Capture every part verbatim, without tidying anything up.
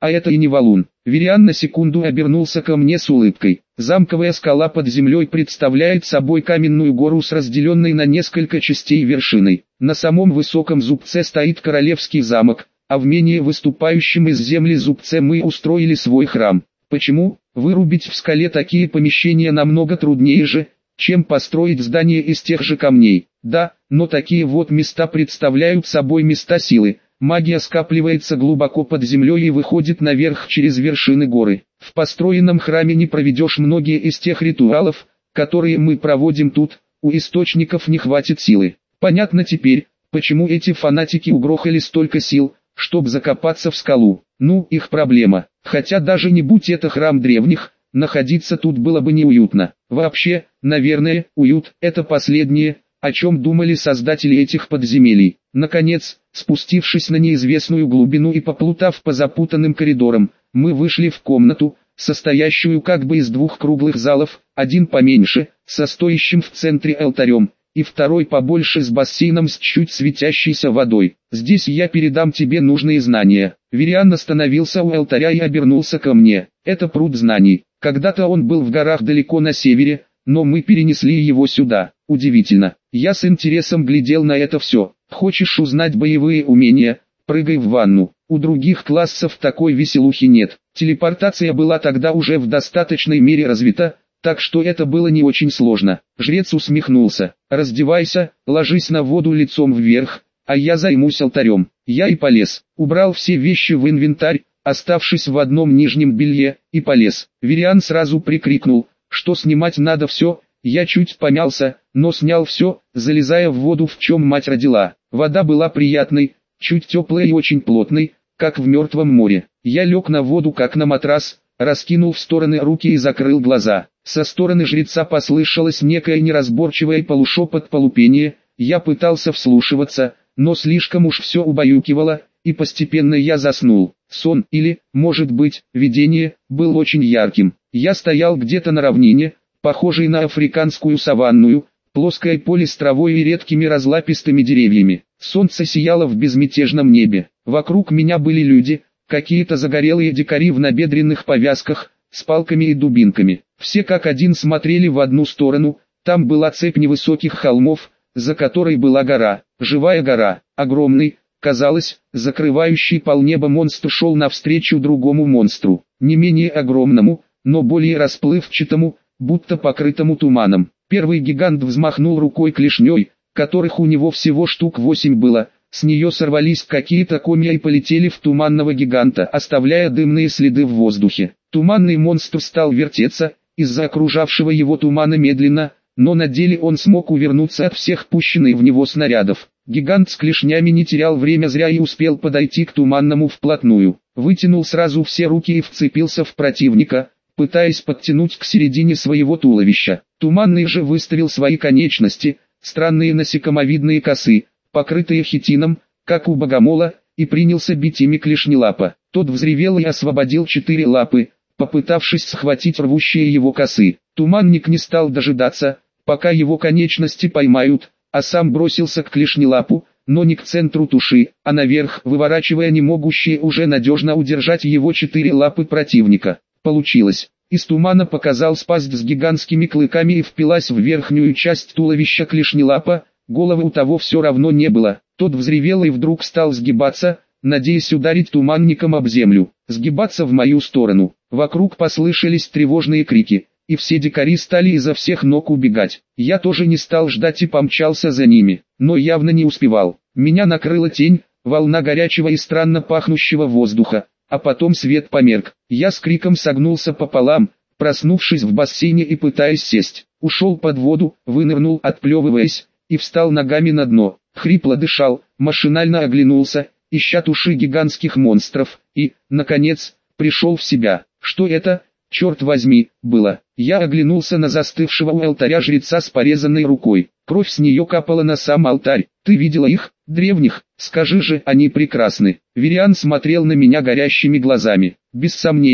А это и не валун. Вириан на секунду обернулся ко мне с улыбкой. Замковая скала под землей представляет собой каменную гору с разделенной на несколько частей вершиной. На самом высоком зубце стоит королевский замок, а в менее выступающем из земли зубце мы устроили свой храм. Почему? Вырубить в скале такие помещения намного труднее же, чем построить здание из тех же камней. Да, но такие вот места представляют собой места силы. Магия скапливается глубоко под землей и выходит наверх через вершины горы. В построенном храме не проведешь многие из тех ритуалов, которые мы проводим тут, у источников не хватит силы. Понятно теперь, почему эти фанатики угрохали столько сил, чтобы закопаться в скалу. Ну, их проблема. Хотя даже не будь это храм древних, находиться тут было бы неуютно. Вообще, наверное, уют – это последнее, о чем думали создатели этих подземелий. Наконец, спустившись на неизвестную глубину и поплутав по запутанным коридорам, мы вышли в комнату, состоящую как бы из двух круглых залов, один поменьше, со стоящим в центре алтарем, и второй побольше с бассейном с чуть светящейся водой. Здесь я передам тебе нужные знания. Вириан остановился у алтаря и обернулся ко мне. Это пруд знаний. Когда-то он был в горах далеко на севере, но мы перенесли его сюда. Удивительно. Я с интересом глядел на это все. Хочешь узнать боевые умения? Прыгай в ванну. У других классов такой веселухи нет. Телепортация была тогда уже в достаточной мере развита, так что это было не очень сложно. Жрец усмехнулся. Раздевайся, ложись на воду лицом вверх, а я займусь алтарем. Я и полез. Убрал все вещи в инвентарь, оставшись в одном нижнем белье, и полез. Вириан сразу прикрикнул, что снимать надо все. Я чуть помялся, но снял все, залезая в воду, в чем мать родила. Вода была приятной, чуть теплой и очень плотной, как в мертвом море. Я лег на воду как на матрас, раскинул в стороны руки и закрыл глаза. Со стороны жреца послышалось некое неразборчивое полушепот-полупение. Я пытался вслушиваться, но слишком уж все убаюкивало, и постепенно я заснул. Сон, или, может быть, видение, был очень ярким. Я стоял где-то на равнине, похожей на африканскую саванную, плоское поле с травой и редкими разлапистыми деревьями. Солнце сияло в безмятежном небе. Вокруг меня были люди, какие-то загорелые дикари в набедренных повязках, с палками и дубинками. Все как один смотрели в одну сторону. Там была цепь невысоких холмов, за которой была гора, живая гора, огромный, казалось, закрывающий полнеба монстр шел навстречу другому монстру, не менее огромному, но более расплывчатому, будто покрытому туманом. Первый гигант взмахнул рукой клешней, которых у него всего штук восемь было, с нее сорвались какие-то комья и полетели в туманного гиганта, оставляя дымные следы в воздухе. Туманный монстр стал вертеться, из-за окружавшего его тумана медленно, но на деле он смог увернуться от всех пущенных в него снарядов. Гигант с клешнями не терял время зря и успел подойти к туманному вплотную. Вытянул сразу все руки и вцепился в противника, пытаясь подтянуть к середине своего туловища. Туманный же выставил свои конечности, странные насекомовидные косы, покрытые хитином, как у богомола, и принялся бить ими клешнелапа. Тот взревел и освободил четыре лапы, попытавшись схватить рвущие его косы. Туманник не стал дожидаться, пока его конечности поймают, а сам бросился к клешнелапу, но не к центру туши, а наверх, выворачивая не могущие уже надежно удержать его четыре лапы противника. Получилось. Из тумана показалась пасть с гигантскими клыками и впилась в верхнюю часть туловища клешнелапа. Головы у того все равно не было. Тот взревел и вдруг стал сгибаться, надеясь ударить туманником об землю, сгибаться в мою сторону. Вокруг послышались тревожные крики, и все дикари стали изо всех ног убегать. Я тоже не стал ждать и помчался за ними, но явно не успевал. Меня накрыла тень, волна горячего и странно пахнущего воздуха, а потом свет померк. Я с криком согнулся пополам, проснувшись в бассейне и пытаясь сесть. Ушел под воду, вынырнул, отплевываясь, и встал ногами на дно. Хрипло дышал, машинально оглянулся, ища туши гигантских монстров, и, наконец, пришел в себя. Что это, черт возьми, было? Я оглянулся на застывшего у алтаря жреца с порезанной рукой. Кровь с нее капала на сам алтарь. Ты видела их, древних? Скажи же, они прекрасны. Вириан смотрел на меня горящими глазами. Без сомнения,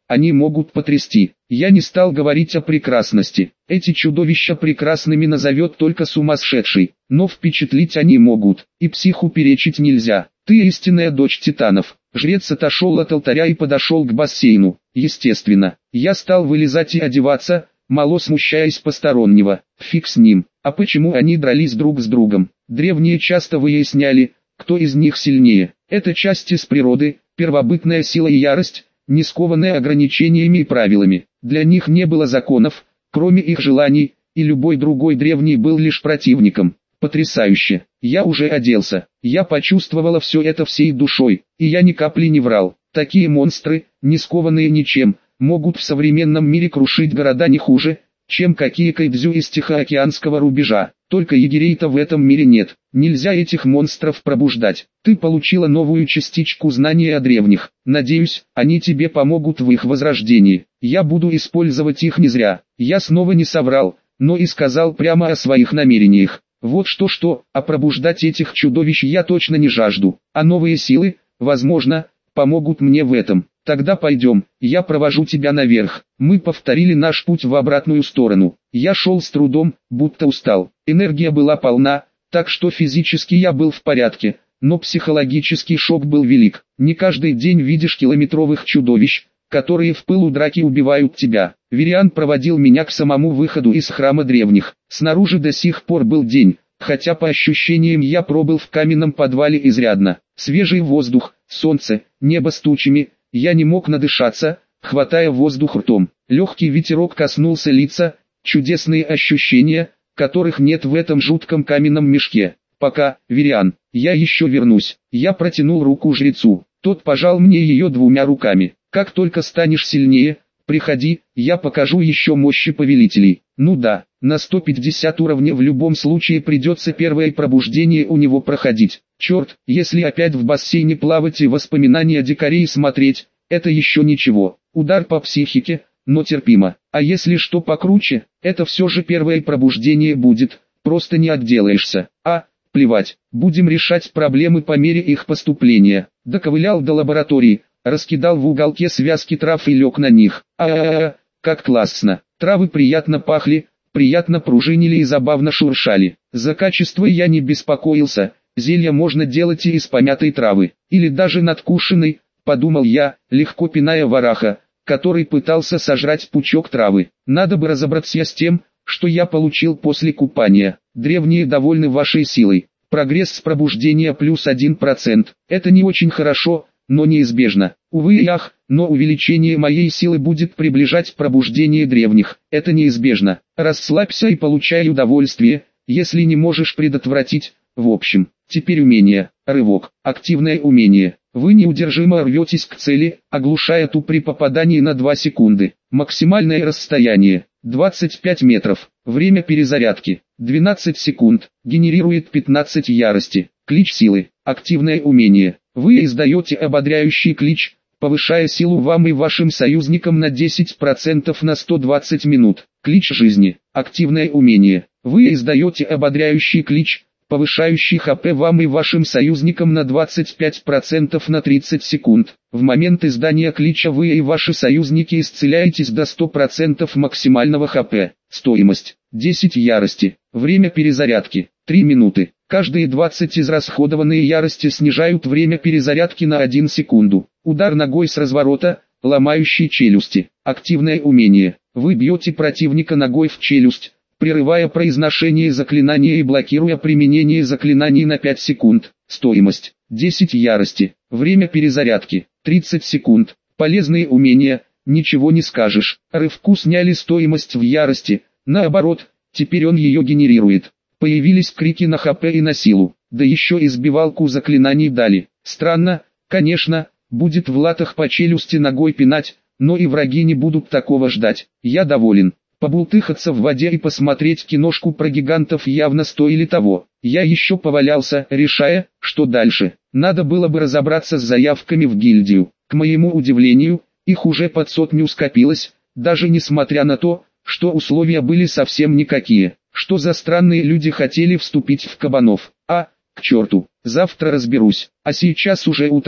они могут потрясти. Я не стал говорить о прекрасности. Эти чудовища прекрасными назовет только сумасшедший, но впечатлить они могут, и психу перечить нельзя. Ты истинная дочь титанов. Жрец отошел от алтаря и подошел к бассейну. Естественно, я стал вылезать и одеваться, мало смущаясь постороннего. Фиг с ним. А почему они дрались друг с другом? Древние часто выясняли, кто из них сильнее. Это часть из природы, первобытная сила и ярость, не скованная ограничениями и правилами. Для них не было законов, кроме их желаний, и любой другой древний был лишь противником. Потрясающе. Я уже оделся. Я почувствовала все это всей душой, и я ни капли не врал. Такие монстры, не скованные ничем, могут в современном мире крушить города не хуже, чем какие кайдзю из Тихоокеанского рубежа. Только егерей-то в этом мире нет. Нельзя этих монстров пробуждать. Ты получила новую частичку знаний о древних. Надеюсь, они тебе помогут в их возрождении. Я буду использовать их не зря. Я снова не соврал, но и сказал прямо о своих намерениях. Вот что-что, а пробуждать этих чудовищ я точно не жажду. А новые силы, возможно, помогут мне в этом. Тогда пойдем, я провожу тебя наверх. Мы повторили наш путь в обратную сторону. Я шел с трудом, будто устал. Энергия была полна, так что физически я был в порядке, но психологический шок был велик. Не каждый день видишь километровых чудовищ, которые в пылу драки убивают тебя. Вириан проводил меня к самому выходу из храма древних. Снаружи до сих пор был день, хотя по ощущениям я пробыл в каменном подвале изрядно. Свежий воздух, солнце, небо с тучами. Я не мог надышаться, хватая воздух ртом. Легкий ветерок коснулся лица, чудесные ощущения, которых нет в этом жутком каменном мешке. Пока, Вириан, я еще вернусь. Я протянул руку жрецу. Тот пожал мне ее двумя руками. Как только станешь сильнее, приходи, я покажу еще мощи повелителей. Ну да, на сто пятьдесят уровня в любом случае придется первое пробуждение у него проходить. Черт, если опять в бассейне плавать и воспоминания дикарей смотреть, это еще ничего. Удар по психике, но терпимо. А если что покруче, это все же первое пробуждение будет, просто не отделаешься. А, плевать, будем решать проблемы по мере их поступления. Доковылял до лаборатории, раскидал в уголке связки трав и лег на них. А-а-а, как классно. Травы приятно пахли, приятно пружинили и забавно шуршали. За качество я не беспокоился, зелья можно делать и из помятой травы, или даже надкушенной, подумал я, легко пиная вараха, который пытался сожрать пучок травы. Надо бы разобраться с тем, что я получил после купания. Древние довольны вашей силой. Прогресс с пробуждения плюс один процент. Это не очень хорошо, но неизбежно. Увы и ах, но увеличение моей силы будет приближать пробуждение древних. Это неизбежно. Расслабься и получай удовольствие, если не можешь предотвратить. В общем, теперь умение. Рывок. Активное умение. Вы неудержимо рветесь к цели, оглушая ту при попадании на две секунды. Максимальное расстояние двадцать пять метров. Время перезарядки двенадцать секунд. Генерирует пятнадцать ярости. Клич силы. Активное умение. Вы издаете ободряющий клич, повышая силу вам и вашим союзникам на десять процентов на сто двадцать минут. Клич жизни. Активное умение. Вы издаете ободряющий клич, повышающий ХП вам и вашим союзникам на двадцать пять процентов на тридцать секунд. В момент издания клича вы и ваши союзники исцеляетесь до ста процентов максимального ХП. Стоимость десять ярости. Время перезарядки три минуты. Каждые двадцать израсходованные ярости снижают время перезарядки на одну секунду. Удар ногой с разворота, ломающий челюсти. Активное умение. Вы бьете противника ногой в челюсть, прерывая произношение заклинания и блокируя применение заклинаний на пять секунд. Стоимость десять ярости. Время перезарядки тридцать секунд. Полезные умения, ничего не скажешь. Рывку сняли стоимость в ярости, наоборот, теперь он ее генерирует. Появились крики на ХП и на силу, да еще и сбивалку заклинаний дали. Странно, конечно, будет в латах по челюсти ногой пинать, но и враги не будут такого ждать. Я доволен. Побултыхаться в воде и посмотреть киношку про гигантов явно стоили того. Я еще повалялся, решая, что дальше. Надо было бы разобраться с заявками в гильдию. К моему удивлению, их уже под сотню скопилось, даже несмотря на то, что условия были совсем никакие. Что за странные люди хотели вступить в кабанов? А, к черту, завтра разберусь. А сейчас уже утро,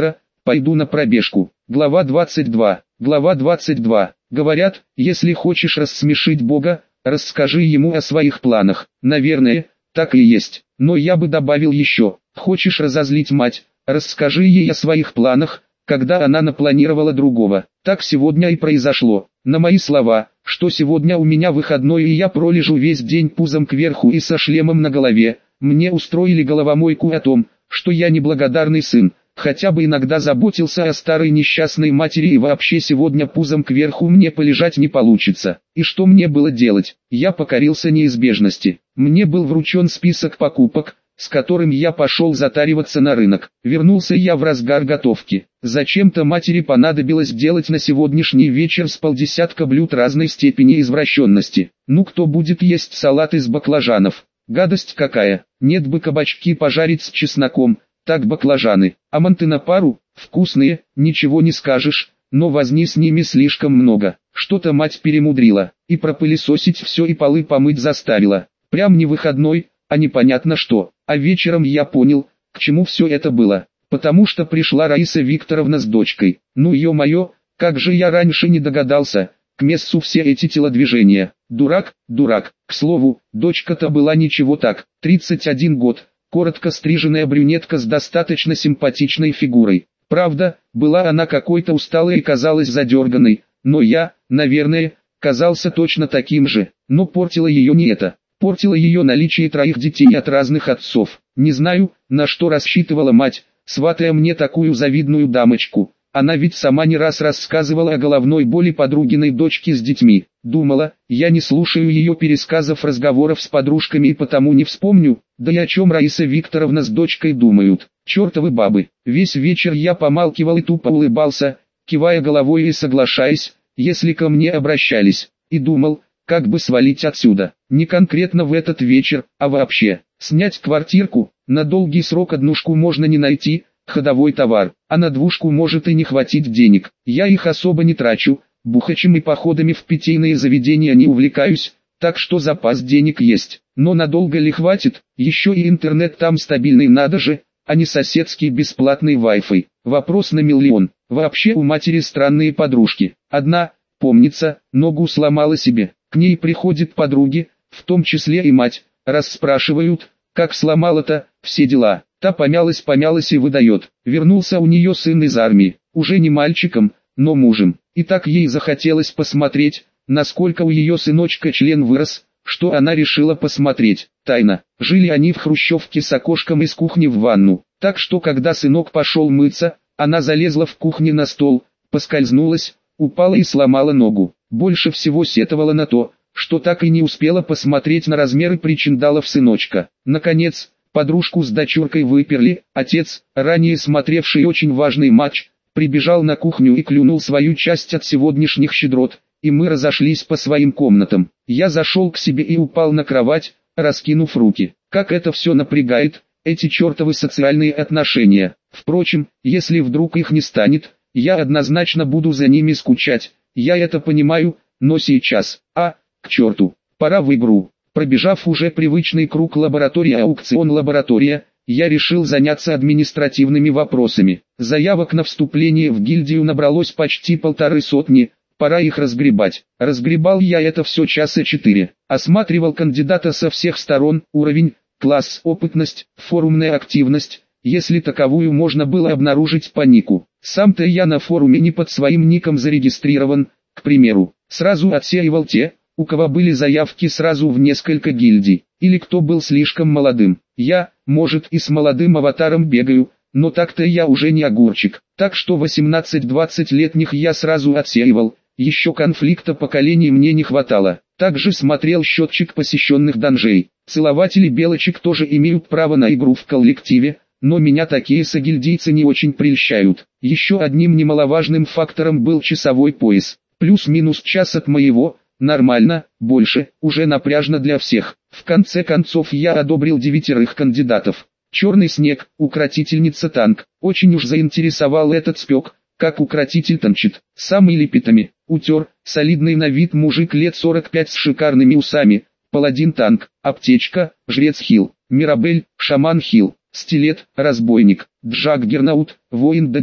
пойду на пробежку. Глава двадцать два. Глава двадцать два. Говорят, если хочешь рассмешить Бога, расскажи ему о своих планах. Наверное, так и есть. Но я бы добавил еще, хочешь разозлить мать, расскажи ей о своих планах, когда она напланировала другого. Так сегодня и произошло. На мои слова, что сегодня у меня выходной и я пролежу весь день пузом кверху и со шлемом на голове, мне устроили головомойку о том, что я неблагодарный сын, хотя бы иногда заботился о старой несчастной матери и вообще сегодня пузом кверху мне полежать не получится. И что мне было делать? Я покорился неизбежности. Мне был вручен список покупок, с которым я пошел затариваться на рынок. Вернулся я в разгар готовки. Зачем-то матери понадобилось делать на сегодняшний вечер с полдесятка блюд разной степени извращенности. Ну кто будет есть салат из баклажанов? Гадость какая! Нет бы кабачки пожарить с чесноком, так баклажаны. А манты на пару, вкусные, ничего не скажешь, но возни с ними слишком много. Что-то мать перемудрила, и пропылесосить все и полы помыть заставила. Прям не выходной, а непонятно что. А вечером я понял, к чему все это было. Потому что пришла Раиса Викторовна с дочкой. Ну ё-моё, как же я раньше не догадался, к месту все эти телодвижения. Дурак, дурак. К слову, дочка-то была ничего так, тридцать один год, коротко стриженная брюнетка с достаточно симпатичной фигурой. Правда, была она какой-то усталой и казалась задерганной, но я, наверное, казался точно таким же. Но портило ее не это. Портило ее наличие троих детей от разных отцов. Не знаю, на что рассчитывала мать, сватая мне такую завидную дамочку. Она ведь сама не раз рассказывала о головной боли подругиной дочки с детьми. Думала, я не слушаю ее пересказов разговоров с подружками и потому не вспомню, да и о чем Раиса Викторовна с дочкой думают. Чертовы бабы. Весь вечер я помалкивал и тупо улыбался, кивая головой и соглашаясь, если ко мне обращались, и думал, как бы свалить отсюда. Не конкретно в этот вечер, а вообще. Снять квартирку, на долгий срок однушку можно не найти, ходовой товар, а на двушку может и не хватить денег. Я их особо не трачу, бухачем и походами в питейные заведения не увлекаюсь, так что запас денег есть. Но надолго ли хватит, еще и интернет там стабильный надо же, а не соседский бесплатный Wi-Fi. Вопрос на миллион. Вообще у матери странные подружки. Одна, помнится, ногу сломала себе. К ней приходят подруги, в том числе и мать, расспрашивают, как сломала-то, все дела. Та помялась-помялась и выдает. Вернулся у нее сын из армии, уже не мальчиком, но мужем. И так ей захотелось посмотреть, насколько у ее сыночка член вырос, что она решила посмотреть. Тайна. Жили они в хрущевке с окошком из кухни в ванну. Так что когда сынок пошел мыться, она залезла в кухне на стол, поскользнулась, упала и сломала ногу. Больше всего сетовала на то, что так и не успела посмотреть на размеры причиндалов сыночка. Наконец, подружку с дочуркой выперли, отец, ранее смотревший очень важный матч, прибежал на кухню и клюнул свою часть от сегодняшних щедрот, и мы разошлись по своим комнатам. Я зашел к себе и упал на кровать, раскинув руки. Как это все напрягает, эти чертовы социальные отношения. Впрочем, если вдруг их не станет, я однозначно буду за ними скучать. Я это понимаю, но сейчас, а, к черту, пора в игру. Пробежав уже привычный круг лаборатория-аукцион-лаборатория, я решил заняться административными вопросами. Заявок на вступление в гильдию набралось почти полторы сотни, пора их разгребать. Разгребал я это все часа четыре. Осматривал кандидата со всех сторон, уровень, класс, опытность, форумная активность, если таковую можно было обнаружить по нику. Сам-то я на форуме не под своим ником зарегистрирован, к примеру. Сразу отсеивал те, у кого были заявки сразу в несколько гильдий, или кто был слишком молодым. Я, может, и с молодым аватаром бегаю, но так-то я уже не огурчик. Так что восемнадцать-двадцатилетних я сразу отсеивал, еще конфликта поколений мне не хватало. Также смотрел счетчик посещенных данжей. Целователи белочек тоже имеют право на игру в коллективе, но меня такие согильдийцы не очень прельщают. Еще одним немаловажным фактором был часовой пояс. Плюс-минус час от моего, нормально, больше, уже напряжно для всех. В конце концов я одобрил девятерых кандидатов. Черный снег, укротительница танк. Очень уж заинтересовал этот спек, как укротитель танчит. Самый лепетами, утер, солидный на вид мужик лет сорок пять с шикарными усами. Паладин танк, аптечка, жрец хил, Мирабель, шаман хил. Стилет, разбойник, Джаггернаут, воин ДД,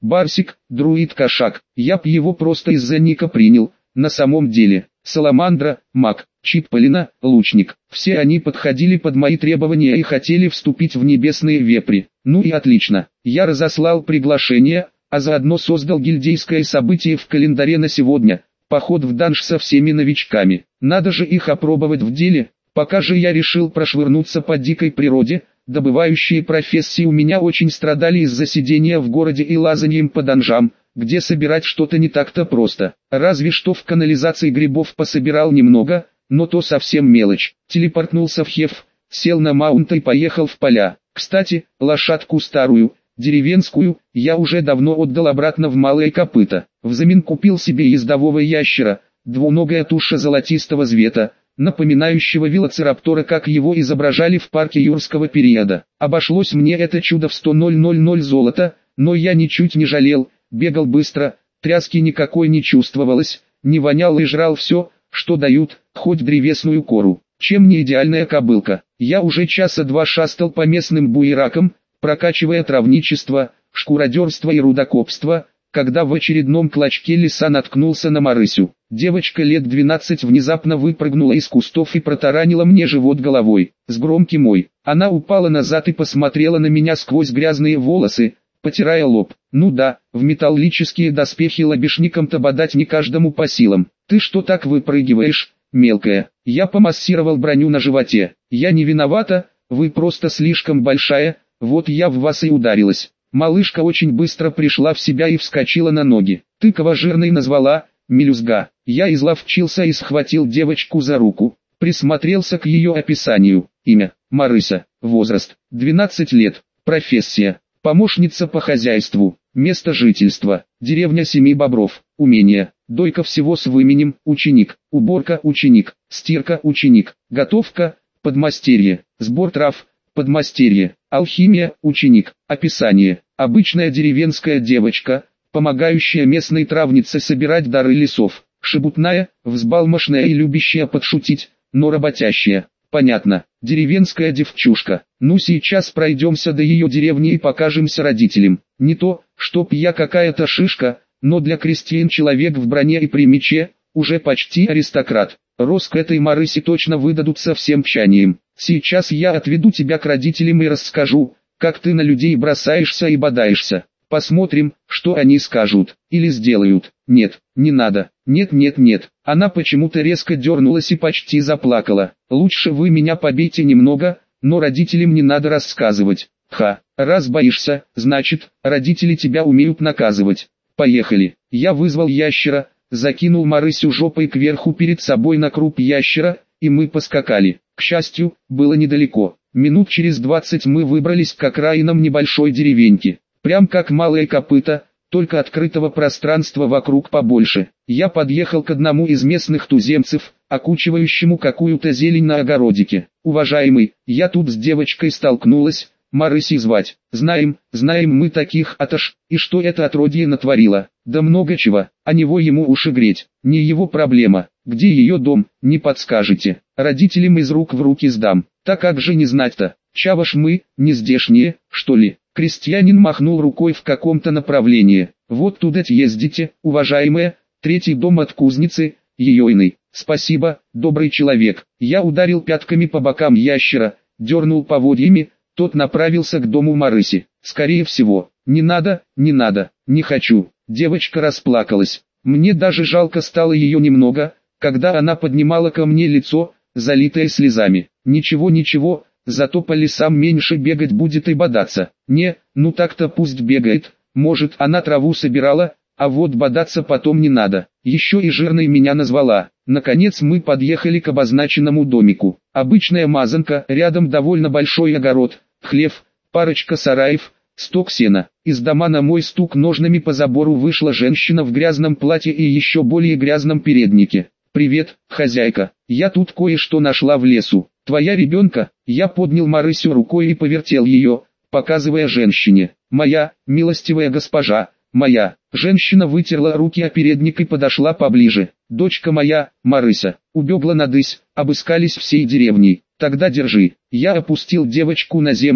Барсик, друид-кошак, я б его просто из-за ника принял, на самом деле. Саламандра, маг, Чиполлино, лучник. Все они подходили под мои требования и хотели вступить в небесные вепри. Ну и отлично. Я разослал приглашение, а заодно создал гильдейское событие в календаре на сегодня. Поход в данж со всеми новичками. Надо же их опробовать в деле. Пока же я решил прошвырнуться по дикой природе. Добывающие профессии у меня очень страдали из-за сидения в городе и лазанием по данжам, где собирать что-то не так-то просто. Разве что в канализации грибов пособирал немного, но то совсем мелочь. Телепортнулся в Хеф, сел на маунт и поехал в поля. Кстати, лошадку старую, деревенскую, я уже давно отдал обратно в малое копыто. Взамен купил себе ездового ящера, двуногая туша золотистого цвета, напоминающего велоцираптора, как его изображали в парке юрского периода. Обошлось мне это чудо в сто тысяч золота, но я ничуть не жалел, бегал быстро, тряски никакой не чувствовалось, не вонял и жрал все, что дают, хоть древесную кору. Чем не идеальная кобылка. Я уже часа два шастал по местным буеракам, прокачивая травничество, шкуродерство и рудокопство, когда в очередном клочке леса наткнулся на Марысю. Девочка лет двенадцать внезапно выпрыгнула из кустов и протаранила мне живот головой. С громким «ой». Она упала назад и посмотрела на меня сквозь грязные волосы, потирая лоб. Ну да, в металлические доспехи лобешником-то бодать не каждому по силам. Ты что так выпрыгиваешь, мелкая? Я помассировал броню на животе. Я не виновата, вы просто слишком большая, вот я в вас и ударилась. Малышка очень быстро пришла в себя и вскочила на ноги. Ты кого жирной назвала, мелюзга? Я изловчился и схватил девочку за руку, присмотрелся к ее описанию. Имя – Марыся, возраст – двенадцать лет, профессия – помощница по хозяйству, место жительства – деревня Семи Бобров, умения – дойка всего с выменем, ученик, уборка – ученик, стирка – ученик, готовка – подмастерье, сбор трав – подмастерье, алхимия – ученик, описание – обычная деревенская девочка, помогающая местной травнице собирать дары лесов, шебутная, взбалмошная и любящая подшутить, но работящая. Понятно, деревенская девчушка. Ну сейчас пройдемся до ее деревни и покажемся родителям. Не то, чтоб я какая-то шишка, но для крестьян человек в броне и при мече, уже почти аристократ. Рос к этой Марысе точно выдадут со всем тщанием. Сейчас я отведу тебя к родителям и расскажу, как ты на людей бросаешься и бодаешься. Посмотрим, что они скажут, или сделают. Нет, не надо, нет нет нет. Она почему-то резко дернулась и почти заплакала. Лучше вы меня побейте немного, но родителям не надо рассказывать. Ха, раз боишься, значит, родители тебя умеют наказывать. Поехали. Я вызвал ящера, закинул Марысю жопой кверху перед собой на круп ящера, и мы поскакали. К счастью, было недалеко. Минут через двадцать мы выбрались к окраинам небольшой деревеньки. Прям как малое копыто, только открытого пространства вокруг побольше. Я подъехал к одному из местных туземцев, окучивающему какую-то зелень на огородике. «Уважаемый, я тут с девочкой столкнулась, Марысей звать. Знаем, знаем мы таких, аташ, и что это отродье натворило? Да много чего, а него ему уши греть, не его проблема. Где ее дом, не подскажете? Родителям из рук в руки сдам. Так как же не знать-то? Чаваш мы, не здешние, что ли?» Крестьянин махнул рукой в каком-то направлении. «Вот туда ездите, уважаемая, третий дом от кузницы, ейойный. Спасибо, добрый человек». Я ударил пятками по бокам ящера, дернул поводьями, тот направился к дому Марыси. «Скорее всего, не надо, не надо, не хочу». Девочка расплакалась. Мне даже жалко стало ее немного, когда она поднимала ко мне лицо, залитое слезами. «Ничего, ничего, зато по лесам меньше бегать будет и бодаться». «Не, ну так-то пусть бегает, может она траву собирала, а вот бодаться потом не надо». Еще и жирной меня назвала. Наконец мы подъехали к обозначенному домику. Обычная мазанка, рядом довольно большой огород, хлев, парочка сараев, сток сена. Из дома на мой стук ножными по забору вышла женщина в грязном платье и еще более грязном переднике. «Привет, хозяйка, я тут кое-что нашла в лесу. Твоя ребенка?» Я поднял Марысю рукой и повертел ее, показывая женщине. «Моя, милостивая госпожа, моя». Женщина вытерла руки о передник и подошла поближе. «Дочка моя, Марыся, убегла надысь, обыскались всей деревней. Тогда держи». Я опустил девочку на землю,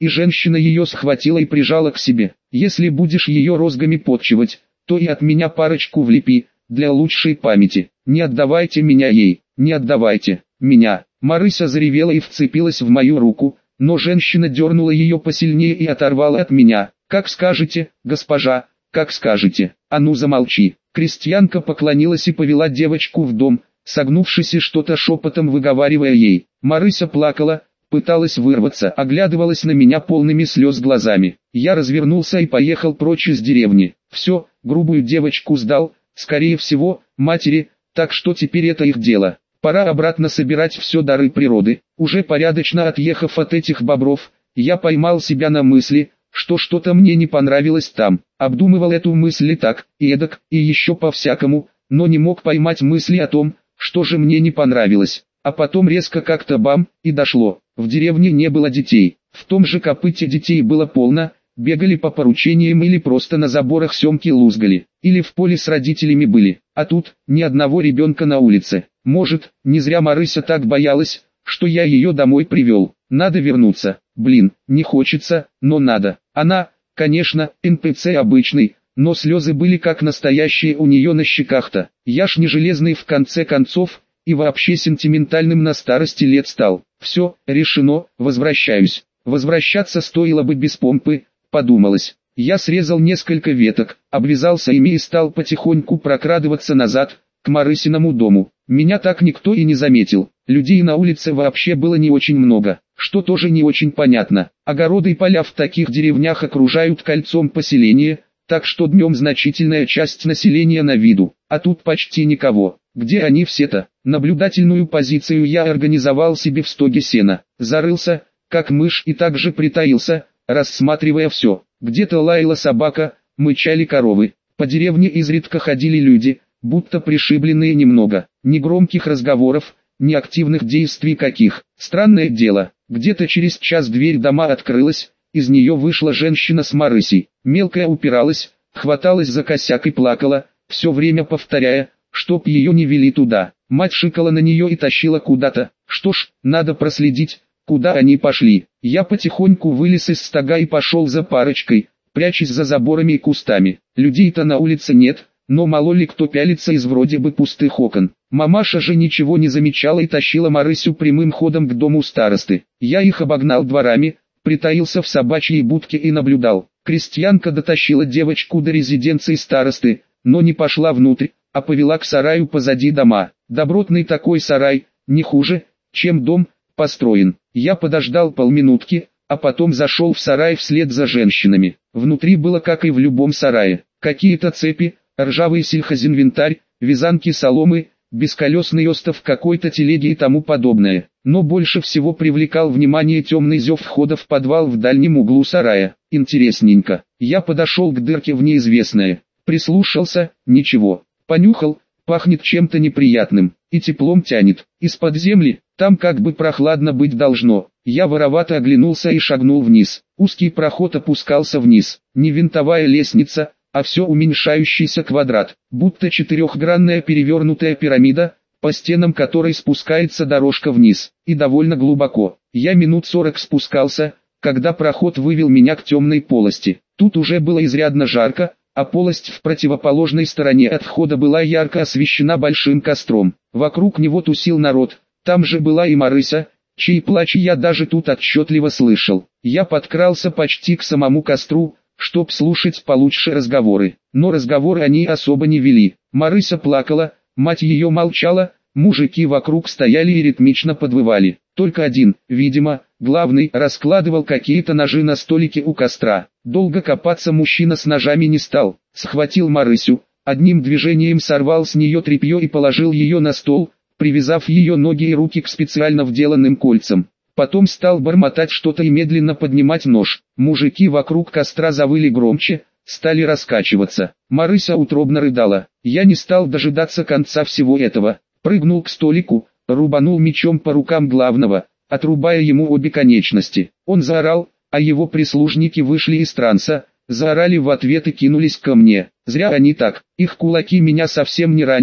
и женщина ее схватила и прижала к себе. «Если будешь ее розгами подчивать, то и от меня парочку влепи, для лучшей памяти. Не отдавайте меня ей, не отдавайте меня». Марыся заревела и вцепилась в мою руку, но женщина дернула ее посильнее и оторвала от меня. «Как скажете, госпожа, как скажете, а ну замолчи». Крестьянка поклонилась и повела девочку в дом, согнувшись и что-то шепотом выговаривая ей. Марыся плакала, пыталась вырваться, оглядывалась на меня полными слез глазами. Я развернулся и поехал прочь из деревни. Все, грубую девочку сдал, скорее всего, матери, так что теперь это их дело. Пора обратно собирать все дары природы. Уже порядочно отъехав от этих бобров, я поймал себя на мысли, что что-то мне не понравилось там. Обдумывал эту мысль и так, и эдак, и еще по-всякому, но не мог поймать мысли о том, что же мне не понравилось. А потом резко как-то бам, и дошло. В деревне не было детей. В том же копыте детей было полно, бегали по поручениям или просто на заборах семки лузгали, или в поле с родителями были. А тут, ни одного ребенка на улице. Может, не зря Марыся так боялась, что я ее домой привел. Надо вернуться. Блин, не хочется, но надо. Она, конечно, эн пэ цэ обычный, но слезы были как настоящие у нее на щеках-то. Я ж не железный в конце концов, и вообще сентиментальным на старости лет стал. Все, решено, возвращаюсь. Возвращаться стоило бы без помпы, подумалось. Я срезал несколько веток, обвязался ими и стал потихоньку прокрадываться назад, к Марысиному дому. Меня так никто и не заметил. Людей на улице вообще было не очень много, что тоже не очень понятно. Огороды и поля в таких деревнях окружают кольцом поселение, так что днем значительная часть населения на виду, а тут почти никого. Где они все-то? Наблюдательную позицию я организовал себе в стоге сена, зарылся, как мышь, и также притаился, рассматривая все. Где-то лаяла собака, мычали коровы, по деревне изредка ходили люди, будто пришибленные немного, ни громких разговоров, ни активных действий каких. Странное дело, где-то через час дверь дома открылась, из нее вышла женщина с Марысей. Мелкая упиралась, хваталась за косяк и плакала, все время повторяя, чтоб ее не вели туда. Мать шикала на нее и тащила куда-то. Что ж, надо проследить, куда они пошли. Я потихоньку вылез из стога и пошел за парочкой, прячась за заборами и кустами. Людей-то на улице нет, но мало ли кто пялится из вроде бы пустых окон. Мамаша же ничего не замечала и тащила Марысю прямым ходом к дому старосты. Я их обогнал дворами, притаился в собачьей будке и наблюдал. Крестьянка дотащила девочку до резиденции старосты, но не пошла внутрь, а повела к сараю позади дома. Добротный такой сарай, не хуже, чем дом, построен. Я подождал полминутки, а потом зашел в сарай вслед за женщинами. Внутри было как и в любом сарае. Какие-то цепи, ржавый сельхозинвентарь, вязанки соломы, бесколесный остов какой-то телеги и тому подобное. Но больше всего привлекал внимание темный зев входа в подвал в дальнем углу сарая. Интересненько. Я подошел к дырке в неизвестное. Прислушался, ничего. Понюхал, пахнет чем-то неприятным, и теплом тянет. Из-под земли, там как бы прохладно быть должно. Я воровато оглянулся и шагнул вниз. Узкий проход опускался вниз. Не винтовая лестница, а все уменьшающийся квадрат, будто четырехгранная перевернутая пирамида, по стенам которой спускается дорожка вниз, и довольно глубоко. Я минут сорок спускался, когда проход вывел меня к темной полости. Тут уже было изрядно жарко, а полость в противоположной стороне от входа была ярко освещена большим костром. Вокруг него тусил народ, там же была и Марыся, чей плач я даже тут отчетливо слышал. Я подкрался почти к самому костру, чтоб слушать получше разговоры. Но разговоры они особо не вели. Марыся плакала, мать ее молчала, мужики вокруг стояли и ритмично подвывали. Только один, видимо, главный, раскладывал какие-то ножи на столике у костра. Долго копаться мужчина с ножами не стал. Схватил Марысю, одним движением сорвал с нее тряпье и положил ее на стол, привязав ее ноги и руки к специально вделанным кольцам. Потом стал бормотать что-то и медленно поднимать нож. Мужики вокруг костра завыли громче, стали раскачиваться. Марыся утробно рыдала. Я не стал дожидаться конца всего этого. Прыгнул к столику, рубанул мечом по рукам главного, отрубая ему обе конечности. Он заорал, а его прислужники вышли из транса, заорали в ответ и кинулись ко мне. Зря они так, их кулаки меня совсем не ранили,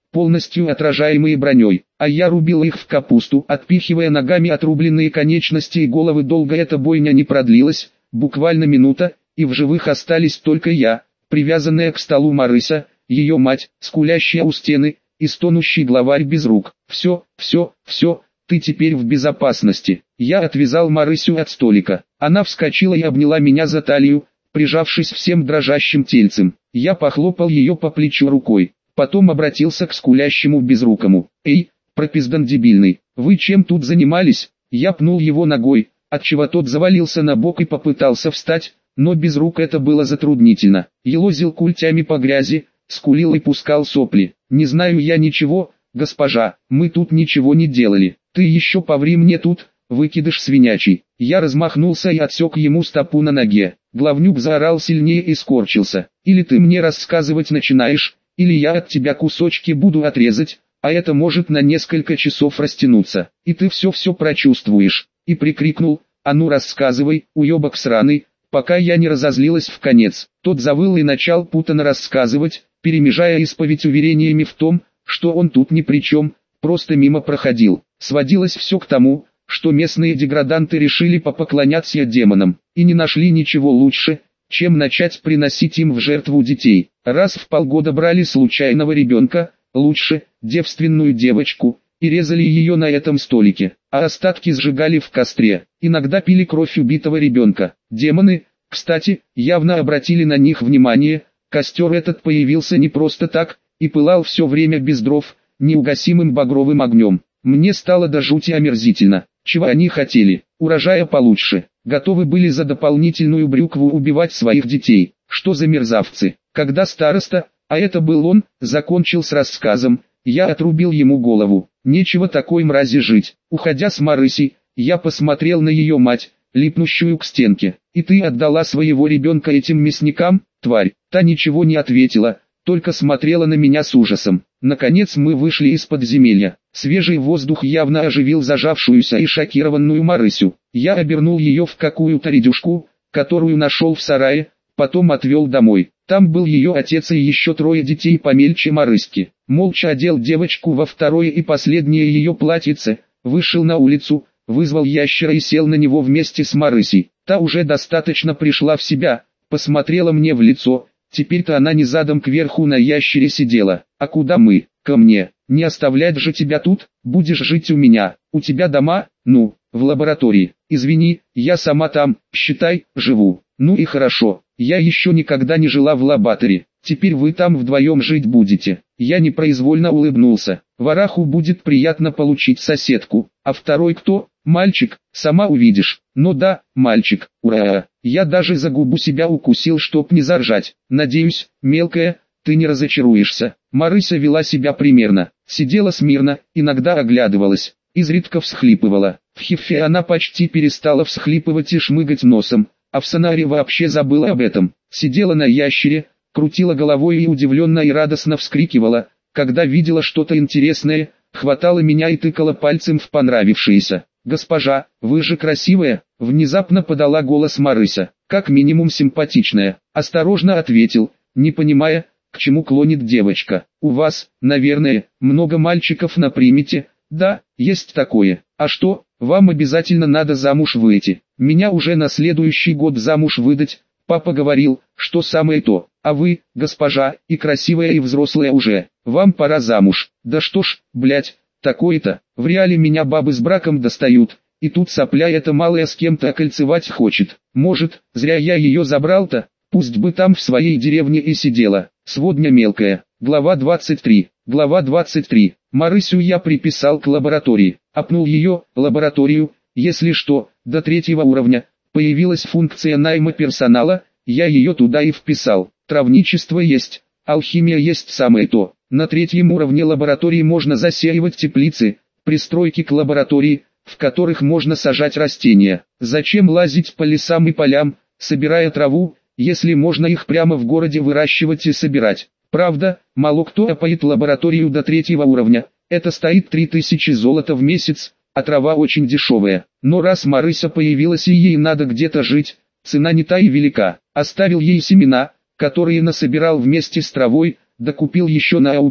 полностью отражаемые броней, а я рубил их в капусту, отпихивая ногами отрубленные конечности и головы. Долго эта бойня не продлилась, буквально минута, и в живых остались только я, привязанная к столу Марыся, ее мать, скулящая у стены, и стонущий главарь без рук. «Все, все, все, ты теперь в безопасности». Я отвязал Марысю от столика. Она вскочила и обняла меня за талию, прижавшись всем дрожащим тельцем. Я похлопал ее по плечу рукой, потом обратился к скулящему безрукому. «Эй, пропиздан дебильный, вы чем тут занимались?» Я пнул его ногой, отчего тот завалился на бок и попытался встать, но без рук это было затруднительно. Елозил культями по грязи, скулил и пускал сопли. «Не знаю я ничего, госпожа, мы тут ничего не делали. Ты еще поври мне тут, выкидыш свинячий». Я размахнулся и отсек ему стопу на ноге. Главнюк заорал сильнее и скорчился. «Или ты мне рассказывать начинаешь, или я от тебя кусочки буду отрезать, а это может на несколько часов растянуться, и ты все-все прочувствуешь». И прикрикнул: «А ну рассказывай, уебок сраный», пока я не разозлилась в конец. Тот завыл и начал путанно рассказывать, перемежая исповедь уверениями в том, что он тут ни при чем, просто мимо проходил. Сводилось все к тому, что местные деграданты решили попоклоняться демонам, и не нашли ничего лучше, чем начать приносить им в жертву детей. Раз в полгода брали случайного ребенка, лучше, девственную девочку, и резали ее на этом столике, а остатки сжигали в костре. Иногда пили кровь убитого ребенка. Демоны, кстати, явно обратили на них внимание. Костер этот появился не просто так, и пылал все время без дров, неугасимым багровым огнем. Мне стало до жути омерзительно. Чего они хотели? Урожая получше. Готовы были за дополнительную брюкву убивать своих детей. Что за мерзавцы? Когда староста, а это был он, закончил с рассказом, я отрубил ему голову. Нечего такой мрази жить. Уходя с Марысей, я посмотрел на ее мать, липнущую к стенке. «И ты отдала своего ребенка этим мясникам, тварь?» Та ничего не ответила, только смотрела на меня с ужасом. Наконец мы вышли из подземелья. Свежий воздух явно оживил зажавшуюся и шокированную Марысю. Я обернул ее в какую-то рядюшку, которую нашел в сарае, потом отвел домой. Там был ее отец и еще трое детей помельче Марыськи. Молча одел девочку во второе и последнее ее платьице, вышел на улицу, вызвал ящера и сел на него вместе с Марысей. Та уже достаточно пришла в себя, посмотрела мне в лицо. Теперь-то она не задом кверху на ящере сидела. «А куда мы?» «Ко мне. Не оставлять же тебя тут, будешь жить у меня. У тебя дома?» «Ну, в лаборатории. Извини, я сама там, считай, живу». «Ну и хорошо, я еще никогда не жила в лаборатории. Теперь вы там вдвоем жить будете». Я непроизвольно улыбнулся. Вараху будет приятно получить соседку. А второй кто? Мальчик, сама увидишь. Ну да, мальчик, ура! Я даже за губу себя укусил, чтоб не заржать. Надеюсь, мелкая, ты не разочаруешься. Марыся вела себя примерно. Сидела смирно, иногда оглядывалась, изредка всхлипывала. В хифе она почти перестала всхлипывать и шмыгать носом, а в сонаре вообще забыла об этом. Сидела на ящере, крутила головой и удивленно и радостно вскрикивала, когда видела что-то интересное, хватала меня и тыкала пальцем в понравившееся. «Госпожа, вы же красивая!» — внезапно подала голос Марыся. «Как минимум симпатичная», — осторожно ответил, не понимая, к чему клонит девочка. «У вас, наверное, много мальчиков на примете?» «Да, есть такое. А что, вам обязательно надо замуж выйти? Меня уже на следующий год замуж выдать. Папа говорил, что самое то. А вы, госпожа, и красивая, и взрослая уже. Вам пора замуж». «Да что ж, блять, такое-то, в реале меня бабы с браком достают, и тут сопля эта малая с кем-то окольцевать хочет. Может, зря я ее забрал-то, пусть бы там в своей деревне и сидела». Сводня мелкая. Глава двадцать три. Глава двадцать три. Марысю я приписал к лаборатории, опнул ее, лабораторию, если что, до третьего уровня. Появилась функция найма персонала, я ее туда и вписал. Травничество есть, алхимия есть самое то. На третьем уровне лаборатории можно засеивать теплицы, пристройки к лаборатории, в которых можно сажать растения. Зачем лазить по лесам и полям, собирая траву, если можно их прямо в городе выращивать и собирать? Правда, мало кто опоит лабораторию до третьего уровня, это стоит три тысячи золота в месяц, а трава очень дешевая. Но раз Марыся появилась и ей надо где-то жить, цена не та и велика. Оставил ей семена, которые насобирал вместе с травой, докупил еще на ауке,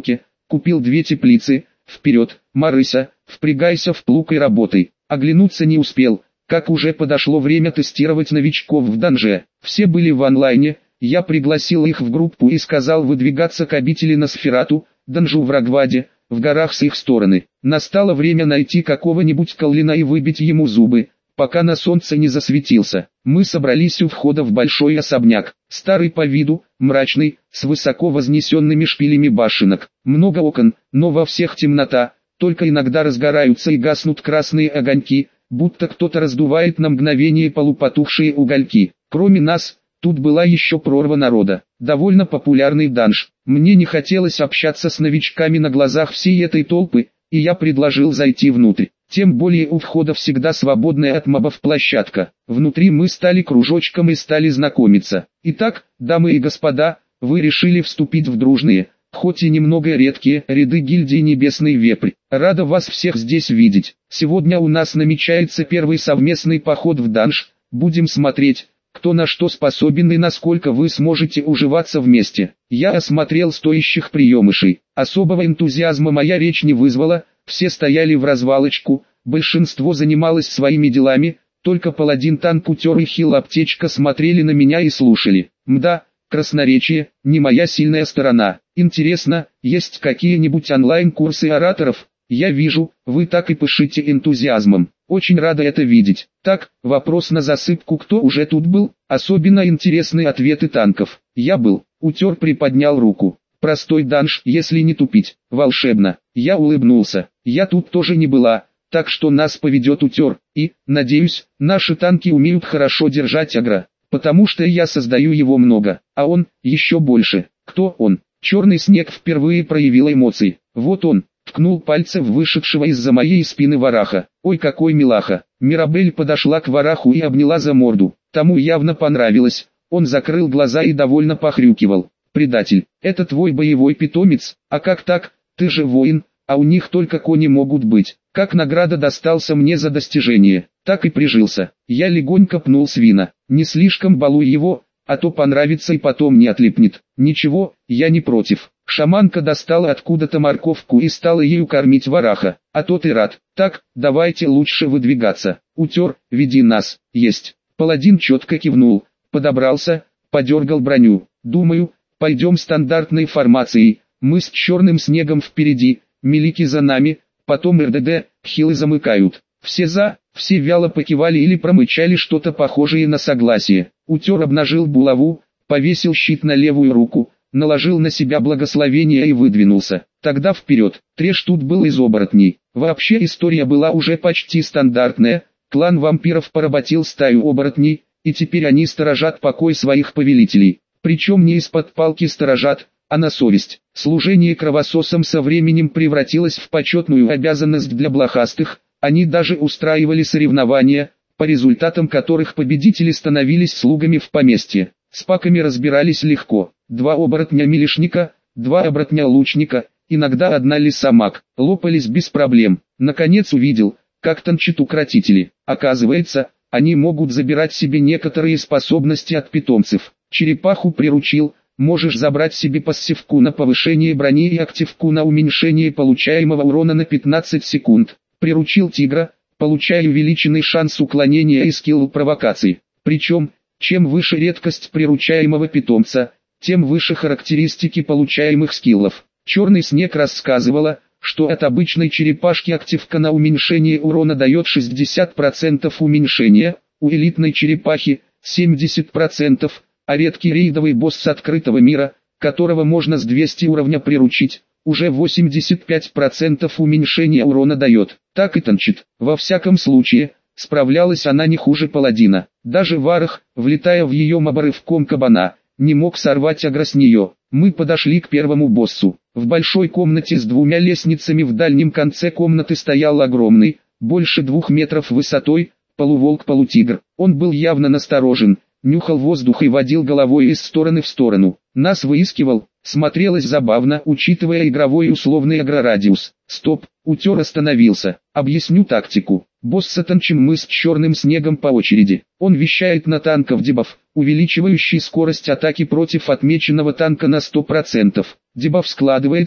Купил две теплицы. Вперед, Марыся, впрягайся в плуг и работай. Оглянуться не успел, как уже подошло время тестировать новичков в данже. Все были в онлайне, я пригласил их в группу и сказал выдвигаться к обители Носферату, данжу в Рогваде, в горах с их стороны. Настало время найти какого-нибудь Каулина и выбить ему зубы, пока на солнце не засветился. Мы собрались у входа в большой особняк, старый по виду, мрачный, с высоко вознесенными шпилями башенок. Много окон, но во всех темнота, только иногда разгораются и гаснут красные огоньки, будто кто-то раздувает на мгновение полупотухшие угольки. Кроме нас, тут была еще прорва народа, довольно популярный данж. Мне не хотелось общаться с новичками на глазах всей этой толпы, и я предложил зайти внутрь. Тем более у входа всегда свободная от мобов площадка. Внутри мы стали кружочком и стали знакомиться. Итак, дамы и господа, вы решили вступить в дружные, хоть и немного редкие, ряды гильдии Небесный Вепрь. Рада вас всех здесь видеть. Сегодня у нас намечается первый совместный поход в данж. Будем смотреть, кто на что способен и насколько вы сможете уживаться вместе. Я осмотрел стоящих приемышей. Особого энтузиазма моя речь не вызвала, все стояли в развалочку, большинство занималось своими делами, только паладин танк-утер и хил-аптечка смотрели на меня и слушали. Мда, красноречие, не моя сильная сторона. Интересно, есть какие-нибудь онлайн-курсы ораторов? Я вижу, вы так и пышите энтузиазмом. Очень рада это видеть. Так, вопрос на засыпку: кто уже тут был? Особенно интересны ответы танков. Я был. Утер приподнял руку. Простой данж, если не тупить. Волшебно. Я улыбнулся. Я тут тоже не была, так что нас поведет Утер. И, надеюсь, наши танки умеют хорошо держать агро. Потому что я создаю его много, а он, еще больше. Кто он? Черный снег впервые проявил эмоции. Вот он. Ткнул пальцем в вышедшего из-за моей спины вараха. Ой, какой милаха. Мирабель подошла к вараху и обняла за морду. Тому явно понравилось. Он закрыл глаза и довольно похрюкивал. Предатель, это твой боевой питомец? А как так? Ты же воин, а у них только кони могут быть. Как награда достался мне за достижение, так и прижился. Я легонько пнул свина. Не слишком балуй его, а то понравится и потом не отлипнет. Ничего, я не против. Шаманка достала откуда-то морковку и стала ею кормить вараха. А тот и рад. Так, давайте лучше выдвигаться. Утер, веди нас. Есть. Паладин четко кивнул, подобрался, подергал броню. Думаю, пойдем стандартной формацией. Мы с черным снегом впереди, милики за нами, потом РДД, хилы замыкают. Все за, все вяло покивали или промычали что-то похожее на согласие. Утер обнажил булаву, повесил щит на левую руку, наложил на себя благословение и выдвинулся. Тогда вперед. Треш тут был из оборотней. Вообще история была уже почти стандартная. Клан вампиров поработил стаю оборотней, и теперь они сторожат покой своих повелителей. Причем не из-под палки сторожат, а на совесть. Служение кровососам со временем превратилось в почетную обязанность для блохастых. Они даже устраивали соревнования, по результатам которых победители становились слугами в поместье. С паками разбирались легко. Два оборотня-милишника, два оборотня-лучника, иногда одна лиса-маг, лопались без проблем. Наконец увидел, как танчат укротители. Оказывается, они могут забирать себе некоторые способности от питомцев. Черепаху приручил, можешь забрать себе пассивку на повышение брони и активку на уменьшение получаемого урона на пятнадцать секунд. Приручил тигра, получая увеличенный шанс уклонения и скилл провокации. Причем, чем выше редкость приручаемого питомца, тем выше характеристики получаемых скиллов. Черный снег рассказывала, что от обычной черепашки активка на уменьшение урона дает шестьдесят процентов уменьшения, у элитной черепахи семьдесят процентов, а редкий рейдовый босс с открытого мира, которого можно с двухсот уровня приручить, уже восемьдесят пять процентов уменьшения урона дает. Так и танчит. Во всяком случае, справлялась она не хуже паладина. Даже варах, влетая в ее моба рывком кабана, не мог сорвать агро с нее. Мы подошли к первому боссу. В большой комнате с двумя лестницами в дальнем конце комнаты стоял огромный, больше двух метров высотой, полуволк-полутигр. Он был явно насторожен, нюхал воздух и водил головой из стороны в сторону. Нас выискивал, смотрелось забавно, учитывая игровой условный агрорадиус. Стоп, Утер остановился. Объясню тактику. Босса танчим мы с черным снегом по очереди. Он вещает на танков дебаф, увеличивающий скорость атаки против отмеченного танка на сто процентов. Дебаф складывается,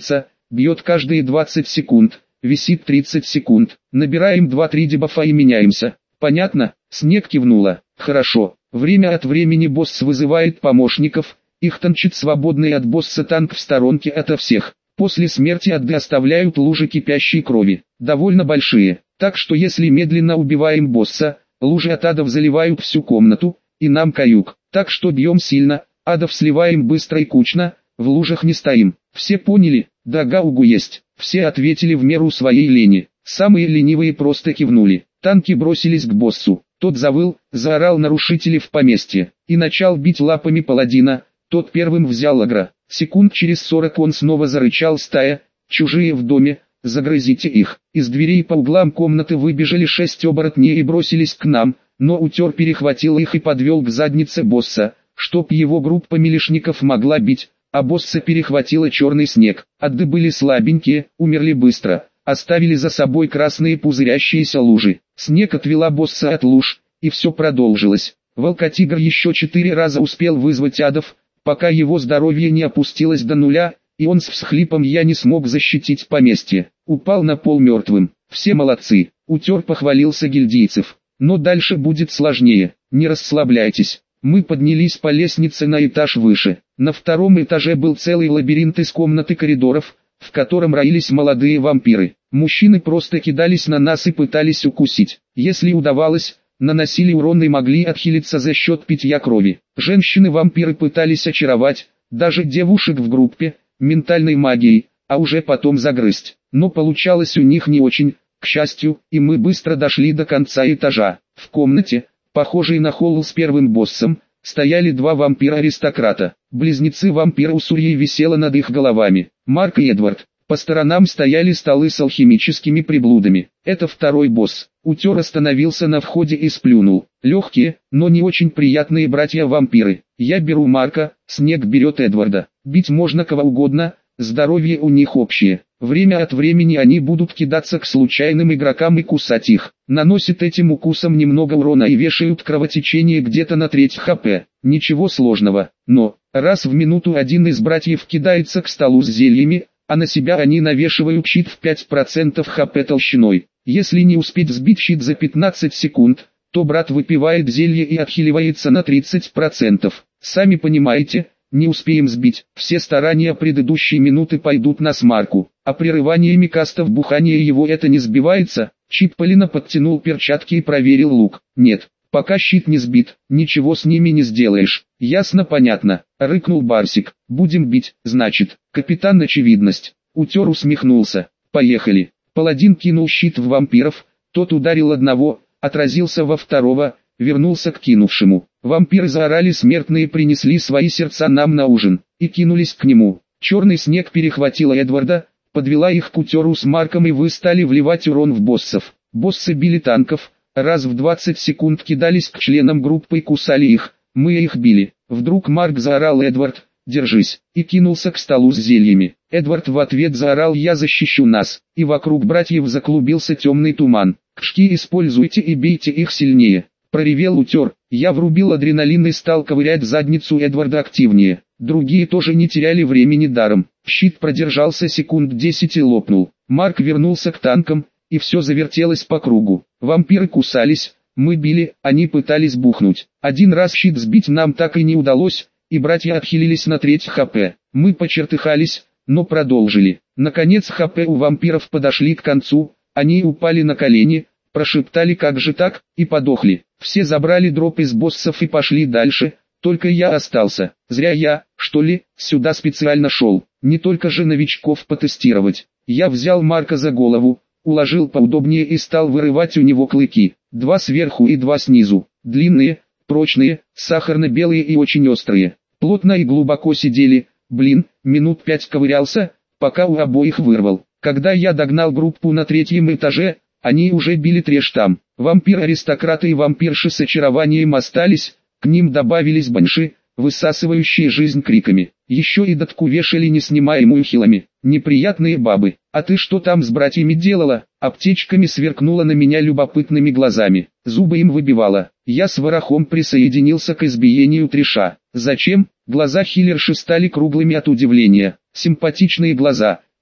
бьет каждые двадцать секунд, висит тридцать секунд. Набираем два-три дебафа и меняемся. Понятно? Снег кивнула. Хорошо. Время от времени босс вызывает помощников, их танчит свободный от босса танк в сторонке ото всех. После смерти ады оставляют лужи кипящей крови, довольно большие, так что если медленно убиваем босса, лужи от адов заливают всю комнату, и нам каюк. Так что бьем сильно, адов сливаем быстро и кучно, в лужах не стоим. Все поняли? Да гаугу есть. Все ответили в меру своей лени. Самые ленивые просто кивнули. Танки бросились к боссу. Тот завыл, заорал нарушители в поместье, и начал бить лапами паладина. Тот первым взял агро. Секунд через сорок он снова зарычал: стая, чужие в доме, загрызите их. Из дверей по углам комнаты выбежали шесть оборотней и бросились к нам, но утер перехватил их и подвел к заднице босса, чтоб его группа милишников могла бить, а босса перехватила черный снег. Адды были слабенькие, умерли быстро, оставили за собой красные пузырящиеся лужи. Снег отвела босса от луж, и все продолжилось. Волкотигр еще четыре раза успел вызвать адов, пока его здоровье не опустилось до нуля, и он с всхлипом «я не смог защитить поместье», упал на пол мертвым. Все молодцы, утер похвалился гильдийцев. Но дальше будет сложнее, не расслабляйтесь. Мы поднялись по лестнице на этаж выше. На втором этаже был целый лабиринт из комнат и коридоров, в котором роились молодые вампиры. Мужчины просто кидались на нас и пытались укусить. Если удавалось, наносили урон и могли отхилиться за счет питья крови. Женщины-вампиры пытались очаровать, даже девушек в группе, ментальной магией, а уже потом загрызть. Но получалось у них не очень, к счастью, и мы быстро дошли до конца этажа. В комнате, похожей на холл с первым боссом, стояли два вампира-аристократа. Близнецы-вампира Усурьи висела над их головами. Марк и Эдвард. По сторонам стояли столы с алхимическими приблудами. Это второй босс. Утер остановился на входе и сплюнул. Легкие, но не очень приятные братья-вампиры. Я беру Марка, Снег берет Эдварда. Бить можно кого угодно, здоровье у них общее. Время от времени они будут кидаться к случайным игрокам и кусать их. Наносят этим укусом немного урона и вешают кровотечение где-то на треть хп. Ничего сложного. Но, раз в минуту один из братьев кидается к столу с зельями, а на себя они навешивают щит в пять процентов хп толщиной. Если не успеть сбить щит за пятнадцать секунд, то брат выпивает зелье и отхиливается на тридцать процентов. Сами понимаете, не успеем сбить, все старания предыдущей минуты пойдут на смарку, а прерываниями кастов бухания его это не сбивается. Чипполина подтянул перчатки и проверил лук. Нет, пока щит не сбит, ничего с ними не сделаешь. Ясно, понятно, рыкнул Барсик. Будем бить, значит. Капитан Очевидность. Утер усмехнулся. Поехали. Паладин кинул щит в вампиров, тот ударил одного, отразился во второго, вернулся к кинувшему. Вампиры заорали смертные, принесли свои сердца нам на ужин, и кинулись к нему. Черный снег перехватила Эдварда, подвела их к утеру с Марком, и вы стали вливать урон в боссов. Боссы били танков, раз в двадцать секунд кидались к членам группы и кусали их, мы их били. Вдруг Марк заорал: Эдвард, держись, и кинулся к столу с зельями. Эдвард в ответ заорал: я защищу нас, и вокруг братьев заклубился темный туман. Кшки используйте и бейте их сильнее. Проревел утер. Я врубил адреналин и стал ковырять задницу Эдварда активнее. Другие тоже не теряли времени даром. Щит продержался секунд десять и лопнул. Марк вернулся к танкам, и все завертелось по кругу. Вампиры кусались, мы били, они пытались бухнуть. Один раз щит сбить нам так и не удалось, и братья отхилились на треть хп. Мы почертыхались, но продолжили. Наконец хп у вампиров подошли к концу, они упали на колени, прошептали: как же так, и подохли. Все забрали дроп из боссов и пошли дальше, только я остался. Зря я, что ли, сюда специально шел, не только же новичков потестировать. Я взял Марка за голову, уложил поудобнее и стал вырывать у него клыки. Два сверху и два снизу, длинные, прочные, сахарно-белые и очень острые. Плотно и глубоко сидели, блин, минут пять ковырялся, пока у обоих вырвал. Когда я догнал группу на третьем этаже, они уже били треш там. Вампир-аристократы и вампирши с очарованием остались, к ним добавились банши, высасывающие жизнь криками. Еще и дотку вешали неснимаемую хилами. Неприятные бабы. А ты что там с братьями делала? Аптечками сверкнула на меня любопытными глазами. Зубы им выбивала. Я с ворохом присоединился к избиению треша. Зачем? Глаза хиллерши стали круглыми от удивления. Симпатичные глаза.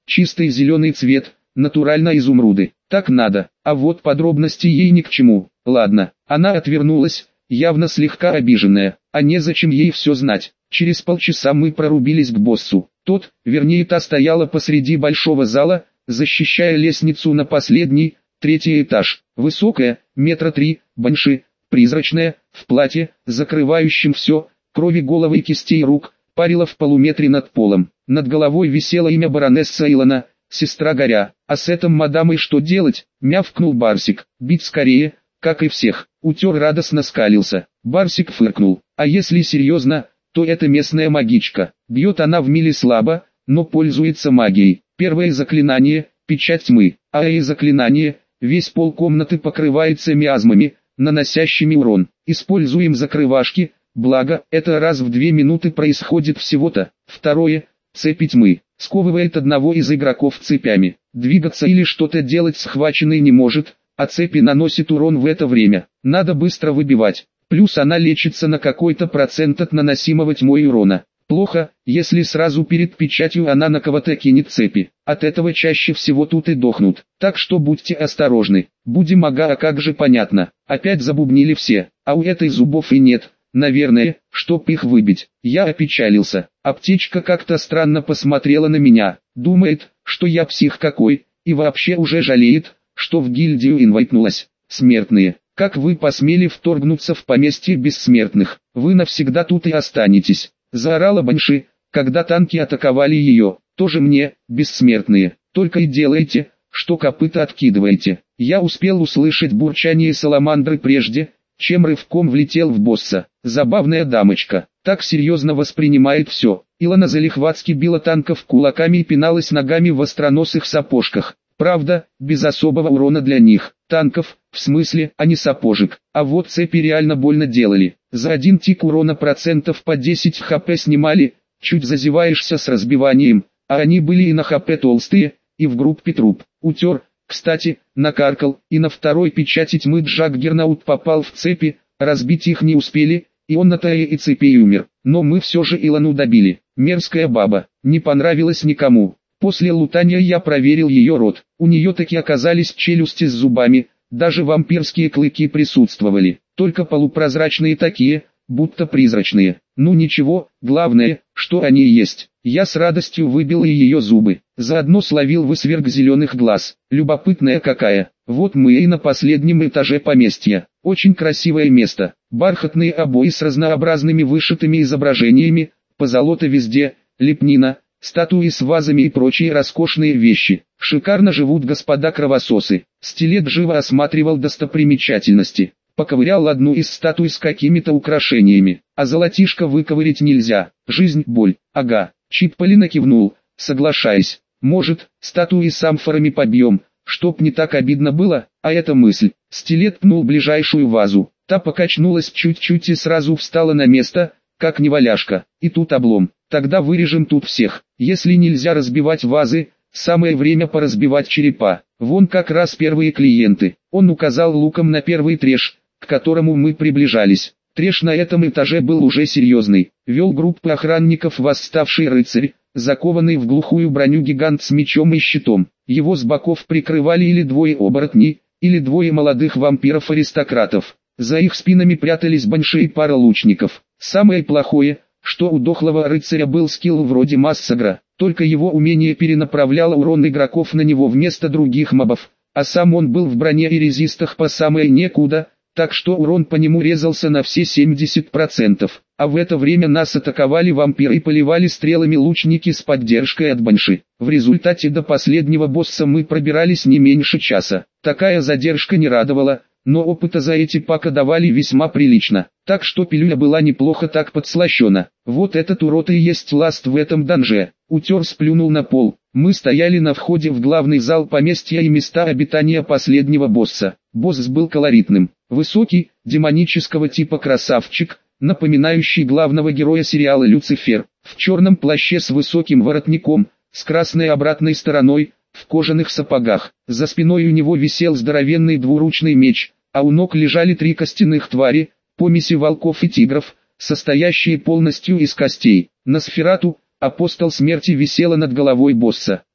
чистый зеленый цвет, натурально изумруды. Так надо, а вот подробности ей ни к чему. Ладно, она отвернулась, явно слегка обиженная, а незачем ей все знать. Через полчаса мы прорубились к боссу. Тот, вернее та стояла посреди большого зала, защищая лестницу на последний, третий этаж. Высокая, метра три, банши, призрачная, в платье, закрывающем все, крови головы и кистей рук, парила в полуметре над полом. Над головой висело имя баронесса Илона, сестра Горя. А с этим мадамой что делать? Мявкнул Барсик. Бить скорее, как и всех. Утер радостно скалился. Барсик фыркнул. А если серьезно, то это местная магичка. Бьет она в миле слабо, но пользуется магией. Первое заклинание – печать тьмы. А и заклинание – весь пол комнаты покрывается миазмами, наносящими урон. Используем закрывашки, благо, это раз в две минуты происходит всего-то. Второе – цепи тьмы. Сковывает одного из игроков цепями. Двигаться или что-то делать схваченный не может, а цепи наносит урон в это время. Надо быстро выбивать. Плюс она лечится на какой-то процент от наносимого тьмой урона. Плохо, если сразу перед печатью она на кого-то кинет цепи. От этого чаще всего тут и дохнут. Так что будьте осторожны. Будем ага, а как же понятно. Опять забубнили все, а у этой зубов и нет. Наверное, чтоб их выбить. Я опечалился. Аптечка как-то странно посмотрела на меня. Думает, что я псих какой, и вообще уже жалеет, что в гильдию инвайтнулась. Смертные, как вы посмели вторгнуться в поместье бессмертных? Вы навсегда тут и останетесь. Заорала Банши, когда танки атаковали ее. Тоже мне, бессмертные, только и делайте, что копыта откидываете. Я успел услышать бурчание саламандры прежде, чем рывком влетел в босса. Забавная дамочка, так серьезно воспринимает все. Илона залихватски била танков кулаками и пиналась ногами в остроносых сапожках. Правда, без особого урона для них. Танков, в смысле, а не сапожек. А вот цепи реально больно делали. За один тик урона процентов по десять хп снимали, чуть зазеваешься с разбиванием. А они были и на хп толстые, и в группе труп. Утер, кстати, накаркал, и на второй печати тьмы Джаггернаут попал в цепи, разбить их не успели, и он на тае и цепи умер. Но мы все же Илону добили. Мерзкая баба, не понравилась никому. После лутания я проверил ее рот. У нее таки оказались челюсти с зубами, даже вампирские клыки присутствовали. Только полупрозрачные такие, будто призрачные. Ну ничего, главное, что они есть. Я с радостью выбил и ее зубы. Заодно словил высверг зеленых глаз. Любопытная какая. Вот мы и на последнем этаже поместья. Очень красивое место. Бархатные обои с разнообразными вышитыми изображениями, позолота везде, лепнина, статуи с вазами и прочие роскошные вещи. Шикарно живут господа кровососы. Стилет живо осматривал достопримечательности. Поковырял одну из статуй с какими-то украшениями. А золотишко выковырять нельзя. Жизнь – боль. Ага. Чипполина кивнул, соглашаясь. Может, статуи с амфорами побьем, чтоб не так обидно было, а это мысль. Стилет пнул ближайшую вазу. Та покачнулась чуть-чуть и сразу встала на место, как неваляшка. И тут облом. Тогда вырежем тут всех. Если нельзя разбивать вазы, самое время поразбивать черепа. Вон как раз первые клиенты. Он указал луком на первый треш, к которому мы приближались. Треш на этом этаже был уже серьезный. Вел группу охранников восставший рыцарь, закованный в глухую броню гигант с мечом и щитом. Его с боков прикрывали или двое оборотней, или двое молодых вампиров-аристократов. За их спинами прятались банши и пара лучников. Самое плохое, что у дохлого рыцаря был скилл вроде массагра, только его умение перенаправляло урон игроков на него вместо других мобов, а сам он был в броне и резистах по самое некуда, так что урон по нему резался на все семьдесят процентов. А в это время нас атаковали вампиры и поливали стрелами лучники с поддержкой от банши. В результате до последнего босса мы пробирались не меньше часа. Такая задержка не радовала, но опыта за эти пака давали весьма прилично. Так что пилюля была неплохо так подслащена. Вот этот урод и есть ласт в этом данже. Утер сплюнул на пол. Мы стояли на входе в главный зал поместья и места обитания последнего босса. Босс был колоритным. Высокий, демонического типа красавчик, напоминающий главного героя сериала «Люцифер», в черном плаще с высоким воротником, с красной обратной стороной, в кожаных сапогах. За спиной у него висел здоровенный двуручный меч, а у ног лежали три костяных твари, помеси волков и тигров, состоящие полностью из костей. Носферату, апостол смерти, висела над головой босса.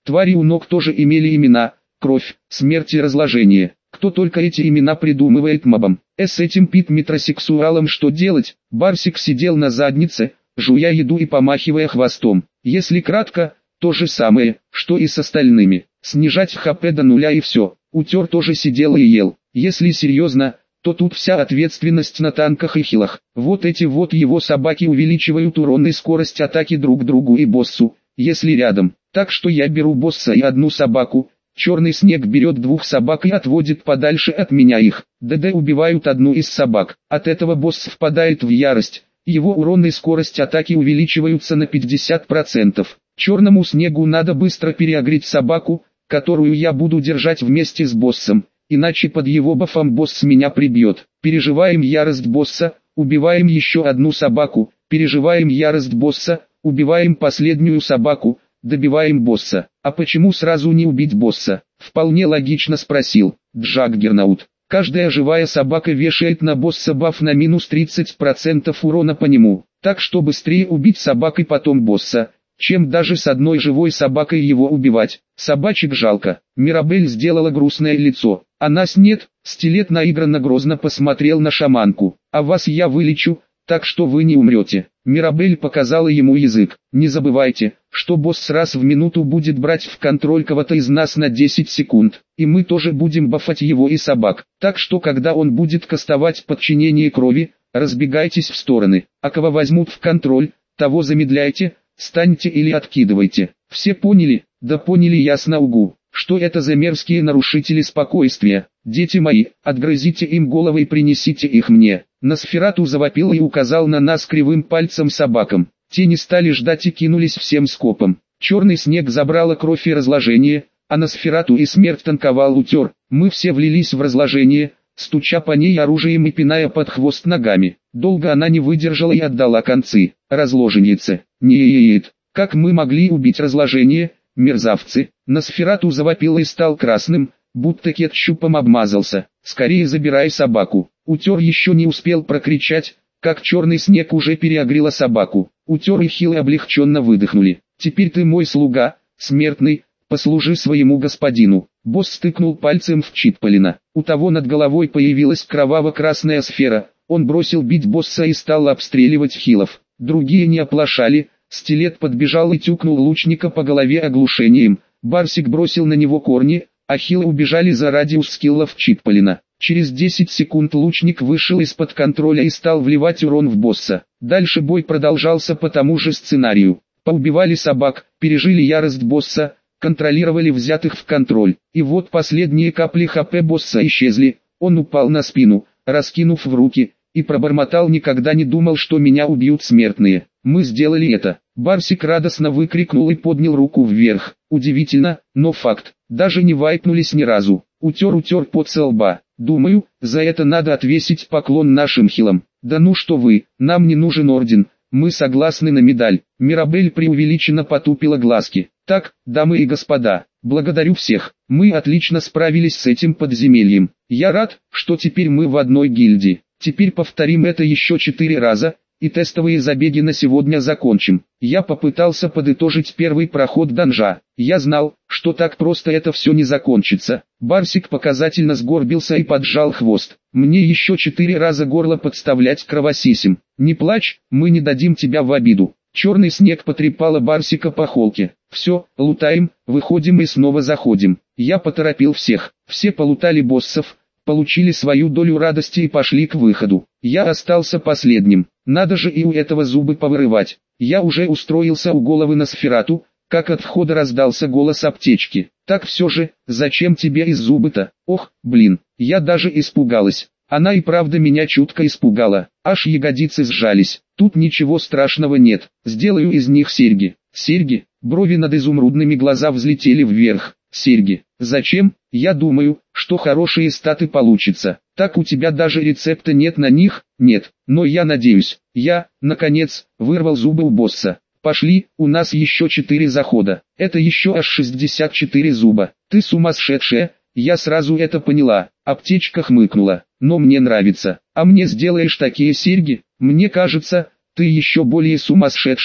Твари у ног тоже имели имена: кровь, смерть и разложение. Кто только эти имена придумывает мобам. Э с этим пит-метросексуалом что делать? Барсик сидел на заднице, жуя еду и помахивая хвостом. Если кратко, то же самое, что и с остальными. Снижать ХП до нуля и все. Утер тоже сидел и ел. Если серьезно, то тут вся ответственность на танках и хилах. Вот эти вот его собаки увеличивают урон и скорость атаки друг другу и боссу, если рядом. Так что я беру босса и одну собаку. Черный снег берет двух собак и отводит подальше от меня их. ДД убивают одну из собак. От этого босс впадает в ярость. Его урон и скорость атаки увеличиваются на пятьдесят процентов. Черному снегу надо быстро переогреть собаку, которую я буду держать вместе с боссом. Иначе под его бафом босс меня прибьет. Переживаем ярость босса, убиваем еще одну собаку. Переживаем ярость босса, убиваем последнюю собаку. Добиваем босса. А почему сразу не убить босса? Вполне логично спросил Джаггернаут. Каждая живая собака вешает на босса баф на минус тридцать процентов урона по нему. Так что быстрее убить собак и потом босса, чем даже с одной живой собакой его убивать. Собачек жалко. Мирабель сделала грустное лицо. А нас нет. Стилет наигранно грозно посмотрел на шаманку. А вас я вылечу, так что вы не умрете. Мирабель показала ему язык. Не забывайте, что босс раз в минуту будет брать в контроль кого-то из нас на десять секунд. И мы тоже будем бафать его и собак. Так что когда он будет кастовать подчинение крови, разбегайтесь в стороны. А кого возьмут в контроль, того замедляйте, станьте или откидывайте. Все поняли? Да поняли, ясно угу. Что это за мерзкие нарушители спокойствия? Дети мои, отгрызите им головы и принесите их мне. Носферату завопил и указал на нас кривым пальцем собакам. Те не стали ждать и кинулись всем скопом. Черный снег забрала кровь и разложение, а Носферату и смерть танковал утер. Мы все влились в разложение, стуча по ней оружием и пиная под хвост ногами. Долго она не выдержала и отдала концы. Разложеннице. Нет, как мы могли убить разложение, мерзавцы? Носферату завопил и стал красным, будто кетчупом обмазался. Скорее забирай собаку. Утер еще не успел прокричать, как черный снег уже переогрела собаку. Утер и Хилы облегченно выдохнули. Теперь ты мой слуга, смертный, послужи своему господину. Босс стыкнул пальцем в Читполина. У того над головой появилась кроваво-красная сфера. Он бросил бить босса и стал обстреливать Хилов. Другие не оплошали. Стилет подбежал и тюкнул лучника по голове оглушением. Барсик бросил на него корни, а Хилы убежали за радиус скиллов Читполина. Через десять секунд лучник вышел из-под контроля и стал вливать урон в босса. Дальше бой продолжался по тому же сценарию. Поубивали собак, пережили ярость босса, контролировали взятых в контроль. И вот последние капли ХП босса исчезли. Он упал на спину, раскинув в руки, и пробормотал: никогда не думал, что меня убьют смертные. Мы сделали это. Барсик радостно выкрикнул и поднял руку вверх. Удивительно, но факт. Даже не вайпнулись ни разу. Утер-утер пот со лба. Думаю, за это надо отвесить поклон нашим хилам. Да ну что вы, нам не нужен орден, мы согласны на медаль. Мирабель преувеличенно потупила глазки. Так, дамы и господа, благодарю всех. Мы отлично справились с этим подземельем. Я рад, что теперь мы в одной гильдии. Теперь повторим это еще четыре раза, и тестовые забеги на сегодня закончим. Я попытался подытожить первый проход данжа. Я знал, что так просто это все не закончится. Барсик показательно сгорбился и поджал хвост. Мне еще четыре раза горло подставлять кровосисем. Не плачь, мы не дадим тебя в обиду. Черный снег потрепала Барсика по холке. Все, лутаем, выходим и снова заходим. Я поторопил всех. Все полутали боссов, получили свою долю радости и пошли к выходу. Я остался последним. Надо же и у этого зубы повырывать. Я уже устроился у головы Носферату, как от входа раздался голос аптечки. Так все же, зачем тебе из зубы-то? Ох, блин, я даже испугалась. Она и правда меня чутко испугала. Аж ягодицы сжались. Тут ничего страшного нет. Сделаю из них серьги. Серьги? Брови над изумрудными глаза взлетели вверх. Серьги. Зачем? Я думаю, что хорошие статы получится. Так у тебя даже рецепта нет на них? Нет. Но я надеюсь. Я, наконец, вырвал зубы у босса. Пошли, у нас еще четыре захода. Это еще аж шестьдесят четыре зуба. Ты сумасшедшая, я сразу это поняла. Аптечка хмыкнула. Но мне нравится. А мне сделаешь такие серьги? Мне кажется, ты еще более сумасшедшая.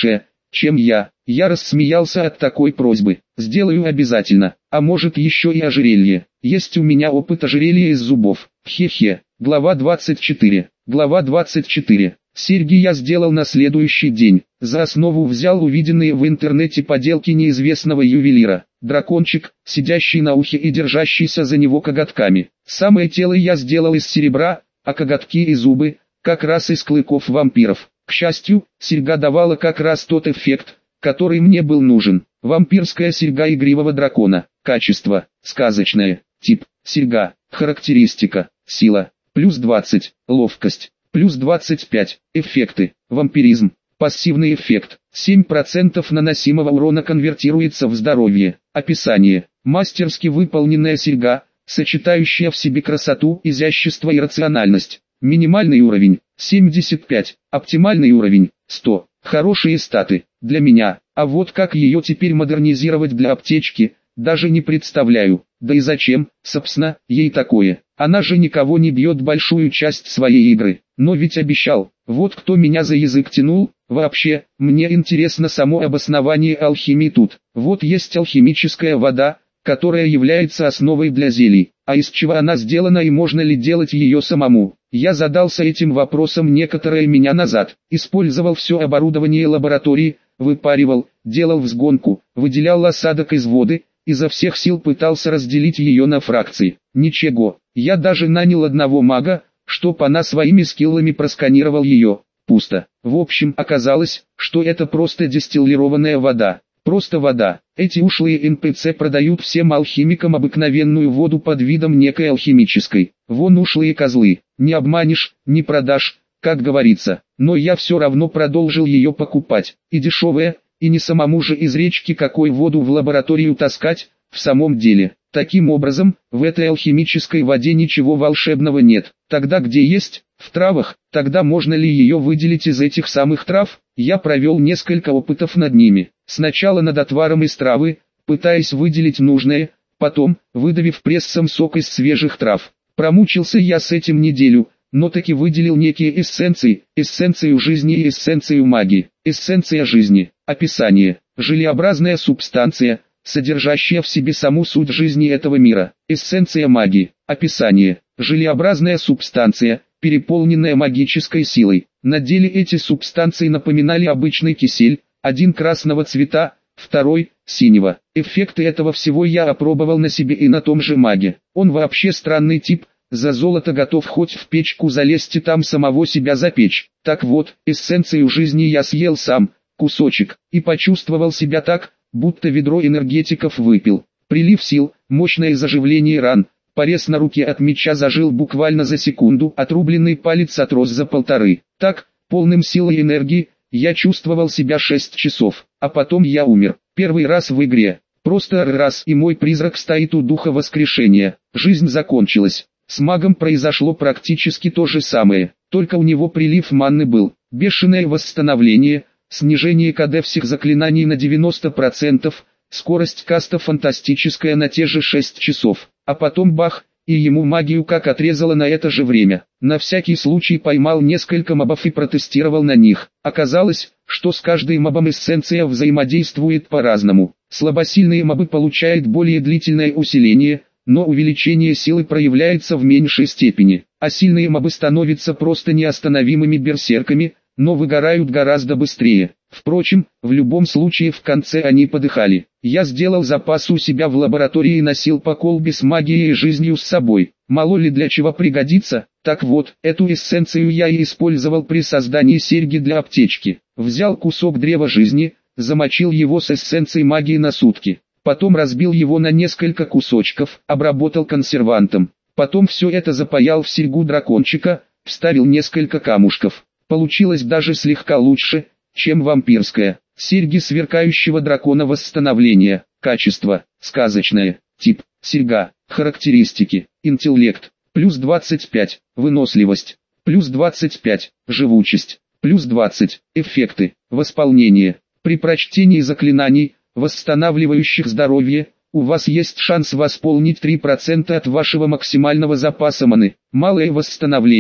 чем я. Я рассмеялся от такой просьбы. Сделаю обязательно. А может еще и ожерелье. Есть у меня опыт ожерелья из зубов. Хе-хе. Глава двадцать четыре. Глава двадцать четыре. Серьги я сделал на следующий день. За основу взял увиденные в интернете поделки неизвестного ювелира. Дракончик, сидящий на ухе и держащийся за него коготками. Самое тело я сделал из серебра, а коготки и зубы, как раз из клыков вампиров. К счастью, серьга давала как раз тот эффект, который мне был нужен. Вампирская серьга игривого дракона. Качество, сказочное. Тип, серьга. Характеристика, сила, плюс двадцать, ловкость, плюс двадцать пять, эффекты, вампиризм. Пассивный эффект, семь процентов наносимого урона конвертируется в здоровье. Описание, мастерски выполненная серьга, сочетающая в себе красоту, изящество и рациональность. Минимальный уровень, семьдесят пять, оптимальный уровень, сто. Хорошие статы, для меня, а вот как ее теперь модернизировать для аптечки, даже не представляю. Да и зачем, собственно, ей такое? Она же никого не бьет большую часть своей игры. Но ведь обещал, вот кто меня за язык тянул. Вообще, мне интересно само обоснование алхимии тут. Вот есть алхимическая вода, которая является основой для зелий. А из чего она сделана и можно ли делать ее самому? Я задался этим вопросом некоторое меня назад. Использовал все оборудование лаборатории, выпаривал, делал взгонку, выделял осадок из воды, изо всех сил пытался разделить ее на фракции. Ничего, я даже нанял одного мага, чтоб она своими скиллами просканировал ее. Пусто. В общем, оказалось, что это просто дистиллированная вода. Просто вода. Эти ушлые эн пэ цэ продают всем алхимикам обыкновенную воду под видом некой алхимической. Вон ушлые козлы. Не обманешь, не продашь, как говорится. Но я все равно продолжил ее покупать. И дешевая, и не самому же из речки какой воду в лабораторию таскать, в самом деле. Таким образом, в этой алхимической воде ничего волшебного нет. Тогда где есть, в травах, тогда можно ли ее выделить из этих самых трав? Я провел несколько опытов над ними. Сначала над отваром из травы, пытаясь выделить нужное, потом, выдавив прессом сок из свежих трав. Промучился я с этим неделю, но таки выделил некие эссенции, эссенцию жизни и эссенцию магии. Эссенция жизни. Описание. Желеобразная субстанция, содержащая в себе саму суть жизни этого мира. Эссенция магии. Описание. Желеобразная субстанция, переполненная магической силой. На деле эти субстанции напоминали обычный кисель, один красного цвета, второй синего. Эффекты этого всего я опробовал на себе и на том же маге. Он вообще странный тип, за золото готов хоть в печку залезть и там самого себя запечь. Так вот, эссенцию жизни я съел сам, кусочек, и почувствовал себя так, будто ведро энергетиков выпил. Прилив сил, мощное заживление ран, порез на руке от меча зажил буквально за секунду, отрубленный палец отрос за полторы. Так, полным силы и энергии, я чувствовал себя шесть часов, а потом я умер. Первый раз в игре. Просто раз и мой призрак стоит у духа воскрешения. Жизнь закончилась. С магом произошло практически то же самое, только у него прилив манны был. Бешеное восстановление, снижение ка дэ всех заклинаний на девяносто процентов, скорость каста фантастическая на те же шесть часов. А потом бах, и ему магию как отрезало на это же время. На всякий случай поймал несколько мобов и протестировал на них. Оказалось, что с каждой мобом эссенция взаимодействует по-разному. Слабосильные мобы получают более длительное усиление, но увеличение силы проявляется в меньшей степени. А сильные мобы становятся просто неостановимыми берсерками, но выгорают гораздо быстрее. Впрочем, в любом случае в конце они подыхали. Я сделал запас у себя в лаборатории и носил по колбе с магией и жизнью с собой. Мало ли для чего пригодится. Так вот, эту эссенцию я и использовал при создании серьги для аптечки. Взял кусок древа жизни, замочил его с эссенцией магии на сутки. Потом разбил его на несколько кусочков, обработал консервантом. Потом все это запаял в серьгу дракончика, вставил несколько камушков. Получилось даже слегка лучше, чем вампирская. Серьги сверкающего дракона восстановления. Качество, сказочное. Тип, серьга. Характеристики, интеллект, плюс двадцать пять, выносливость, плюс двадцать пять, живучесть, плюс двадцать, эффекты, восполнение. При прочтении заклинаний, восстанавливающих здоровье, у вас есть шанс восполнить три процента от вашего максимального запаса маны. Малое восстановление.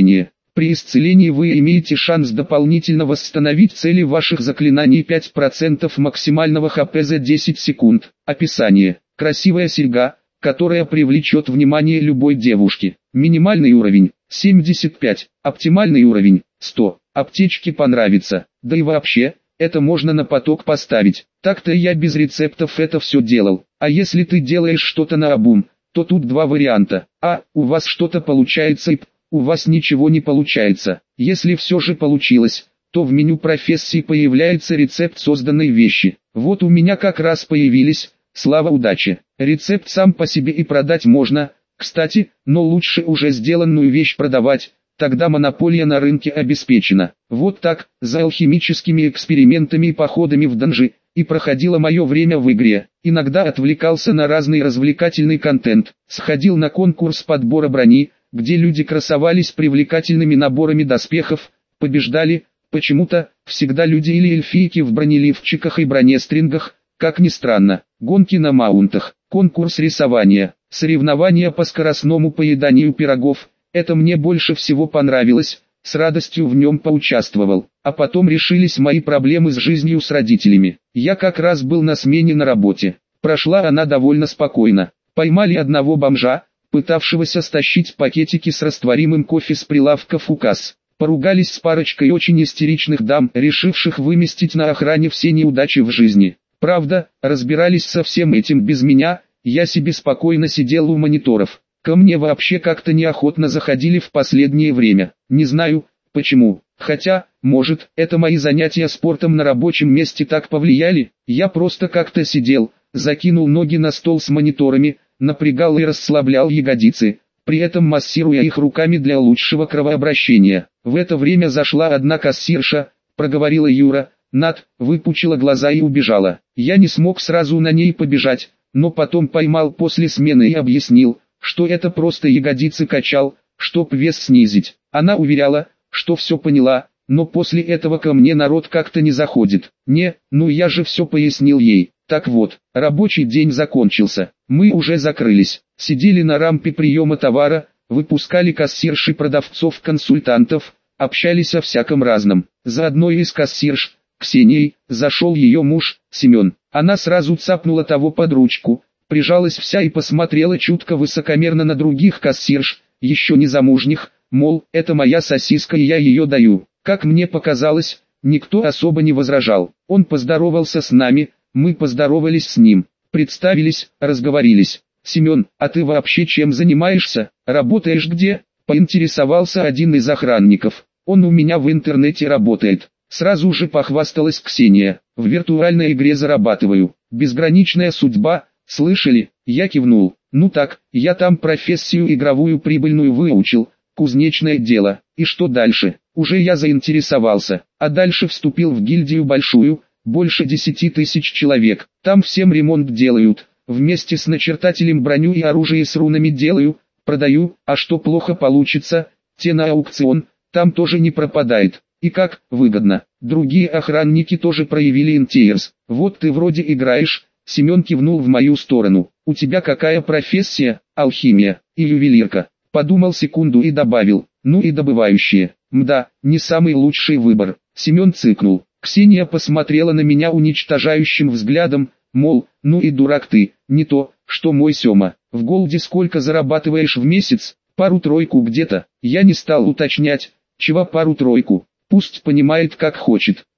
При исцелении вы имеете шанс дополнительно восстановить цели ваших заклинаний пять процентов максимального хп за десять секунд. Описание. Красивая серьга, которая привлечет внимание любой девушки. Минимальный уровень – семьдесят пять, оптимальный уровень – сто. Аптечке понравится, да и вообще, это можно на поток поставить. Так-то я без рецептов это все делал. А если ты делаешь что-то наобум, то тут два варианта. А, у вас что-то получается, и п, у вас ничего не получается. Если все же получилось, то в меню профессии появляется рецепт созданной вещи. Вот у меня как раз появились, слава удачи. Рецепт сам по себе и продать можно, кстати, но лучше уже сделанную вещь продавать, тогда монополия на рынке обеспечена. Вот так, за алхимическими экспериментами и походами в данжи, и проходило мое время в игре. Иногда отвлекался на разный развлекательный контент, сходил на конкурс подбора брони, где люди красовались привлекательными наборами доспехов, побеждали, почему-то, всегда люди или эльфийки в бронеливчиках и бронестрингах, как ни странно, гонки на маунтах, конкурс рисования, соревнования по скоростному поеданию пирогов, это мне больше всего понравилось, с радостью в нем поучаствовал. А потом решились мои проблемы с жизнью с родителями. Я как раз был на смене на работе. Прошла она довольно спокойно. Поймали одного бомжа, пытавшегося стащить пакетики с растворимым кофе с прилавков у касс. Поругались с парочкой очень истеричных дам, решивших выместить на охране все неудачи в жизни. Правда, разбирались со всем этим без меня, я себе спокойно сидел у мониторов. Ко мне вообще как-то неохотно заходили в последнее время. Не знаю, почему. Хотя, может, это мои занятия спортом на рабочем месте так повлияли. Я просто как-то сидел, закинул ноги на стол с мониторами, напрягал и расслаблял ягодицы, при этом массируя их руками для лучшего кровообращения. В это время зашла одна кассирша, проговорила Юра, Над, выпучила глаза и убежала. Я не смог сразу на ней побежать, но потом поймал после смены и объяснил, что это просто ягодицы качал, чтоб вес снизить. Она уверяла, что все поняла, но после этого ко мне народ как-то не заходит. Не, ну я же все пояснил ей. Так вот, рабочий день закончился, мы уже закрылись, сидели на рампе приема товара, выпускали кассирши продавцов-консультантов, общались о всяком разном. За одной из кассирш, Ксенией, зашел ее муж, Семен. Она сразу цапнула того под ручку, прижалась вся и посмотрела чутко высокомерно на других кассирш, еще не замужних, мол, это моя сосиска и я ее даю. Как мне показалось, никто особо не возражал. Он поздоровался с нами, мы поздоровались с ним, представились, разговорились. «Семен, а ты вообще чем занимаешься, работаешь где?» – поинтересовался один из охранников. «Он у меня в интернете работает». Сразу же похвасталась Ксения. «В виртуальной игре зарабатываю. Безграничная судьба, слышали?» Я кивнул. «Ну так, я там профессию игровую прибыльную выучил, кузнечное дело. И что дальше?» Уже я заинтересовался, а дальше вступил в гильдию большую, больше десяти тысяч человек. Там всем ремонт делают, вместе с начертателем броню и оружие с рунами делаю, продаю, а что плохо получится, те на аукцион, там тоже не пропадает. И как, выгодно. Другие охранники тоже проявили интерес. Вот ты вроде играешь, Семен кивнул в мою сторону. У тебя какая профессия? Алхимия и ювелирка. Подумал секунду и добавил, ну и добывающие. Мда, не самый лучший выбор. Семен цыкнул. Ксения посмотрела на меня уничтожающим взглядом, мол, ну и дурак ты, не то, что мой Сема. В голде сколько зарабатываешь в месяц? Пару-тройку где-то. Я не стал уточнять, чего пару-тройку. Пусть понимает как хочет.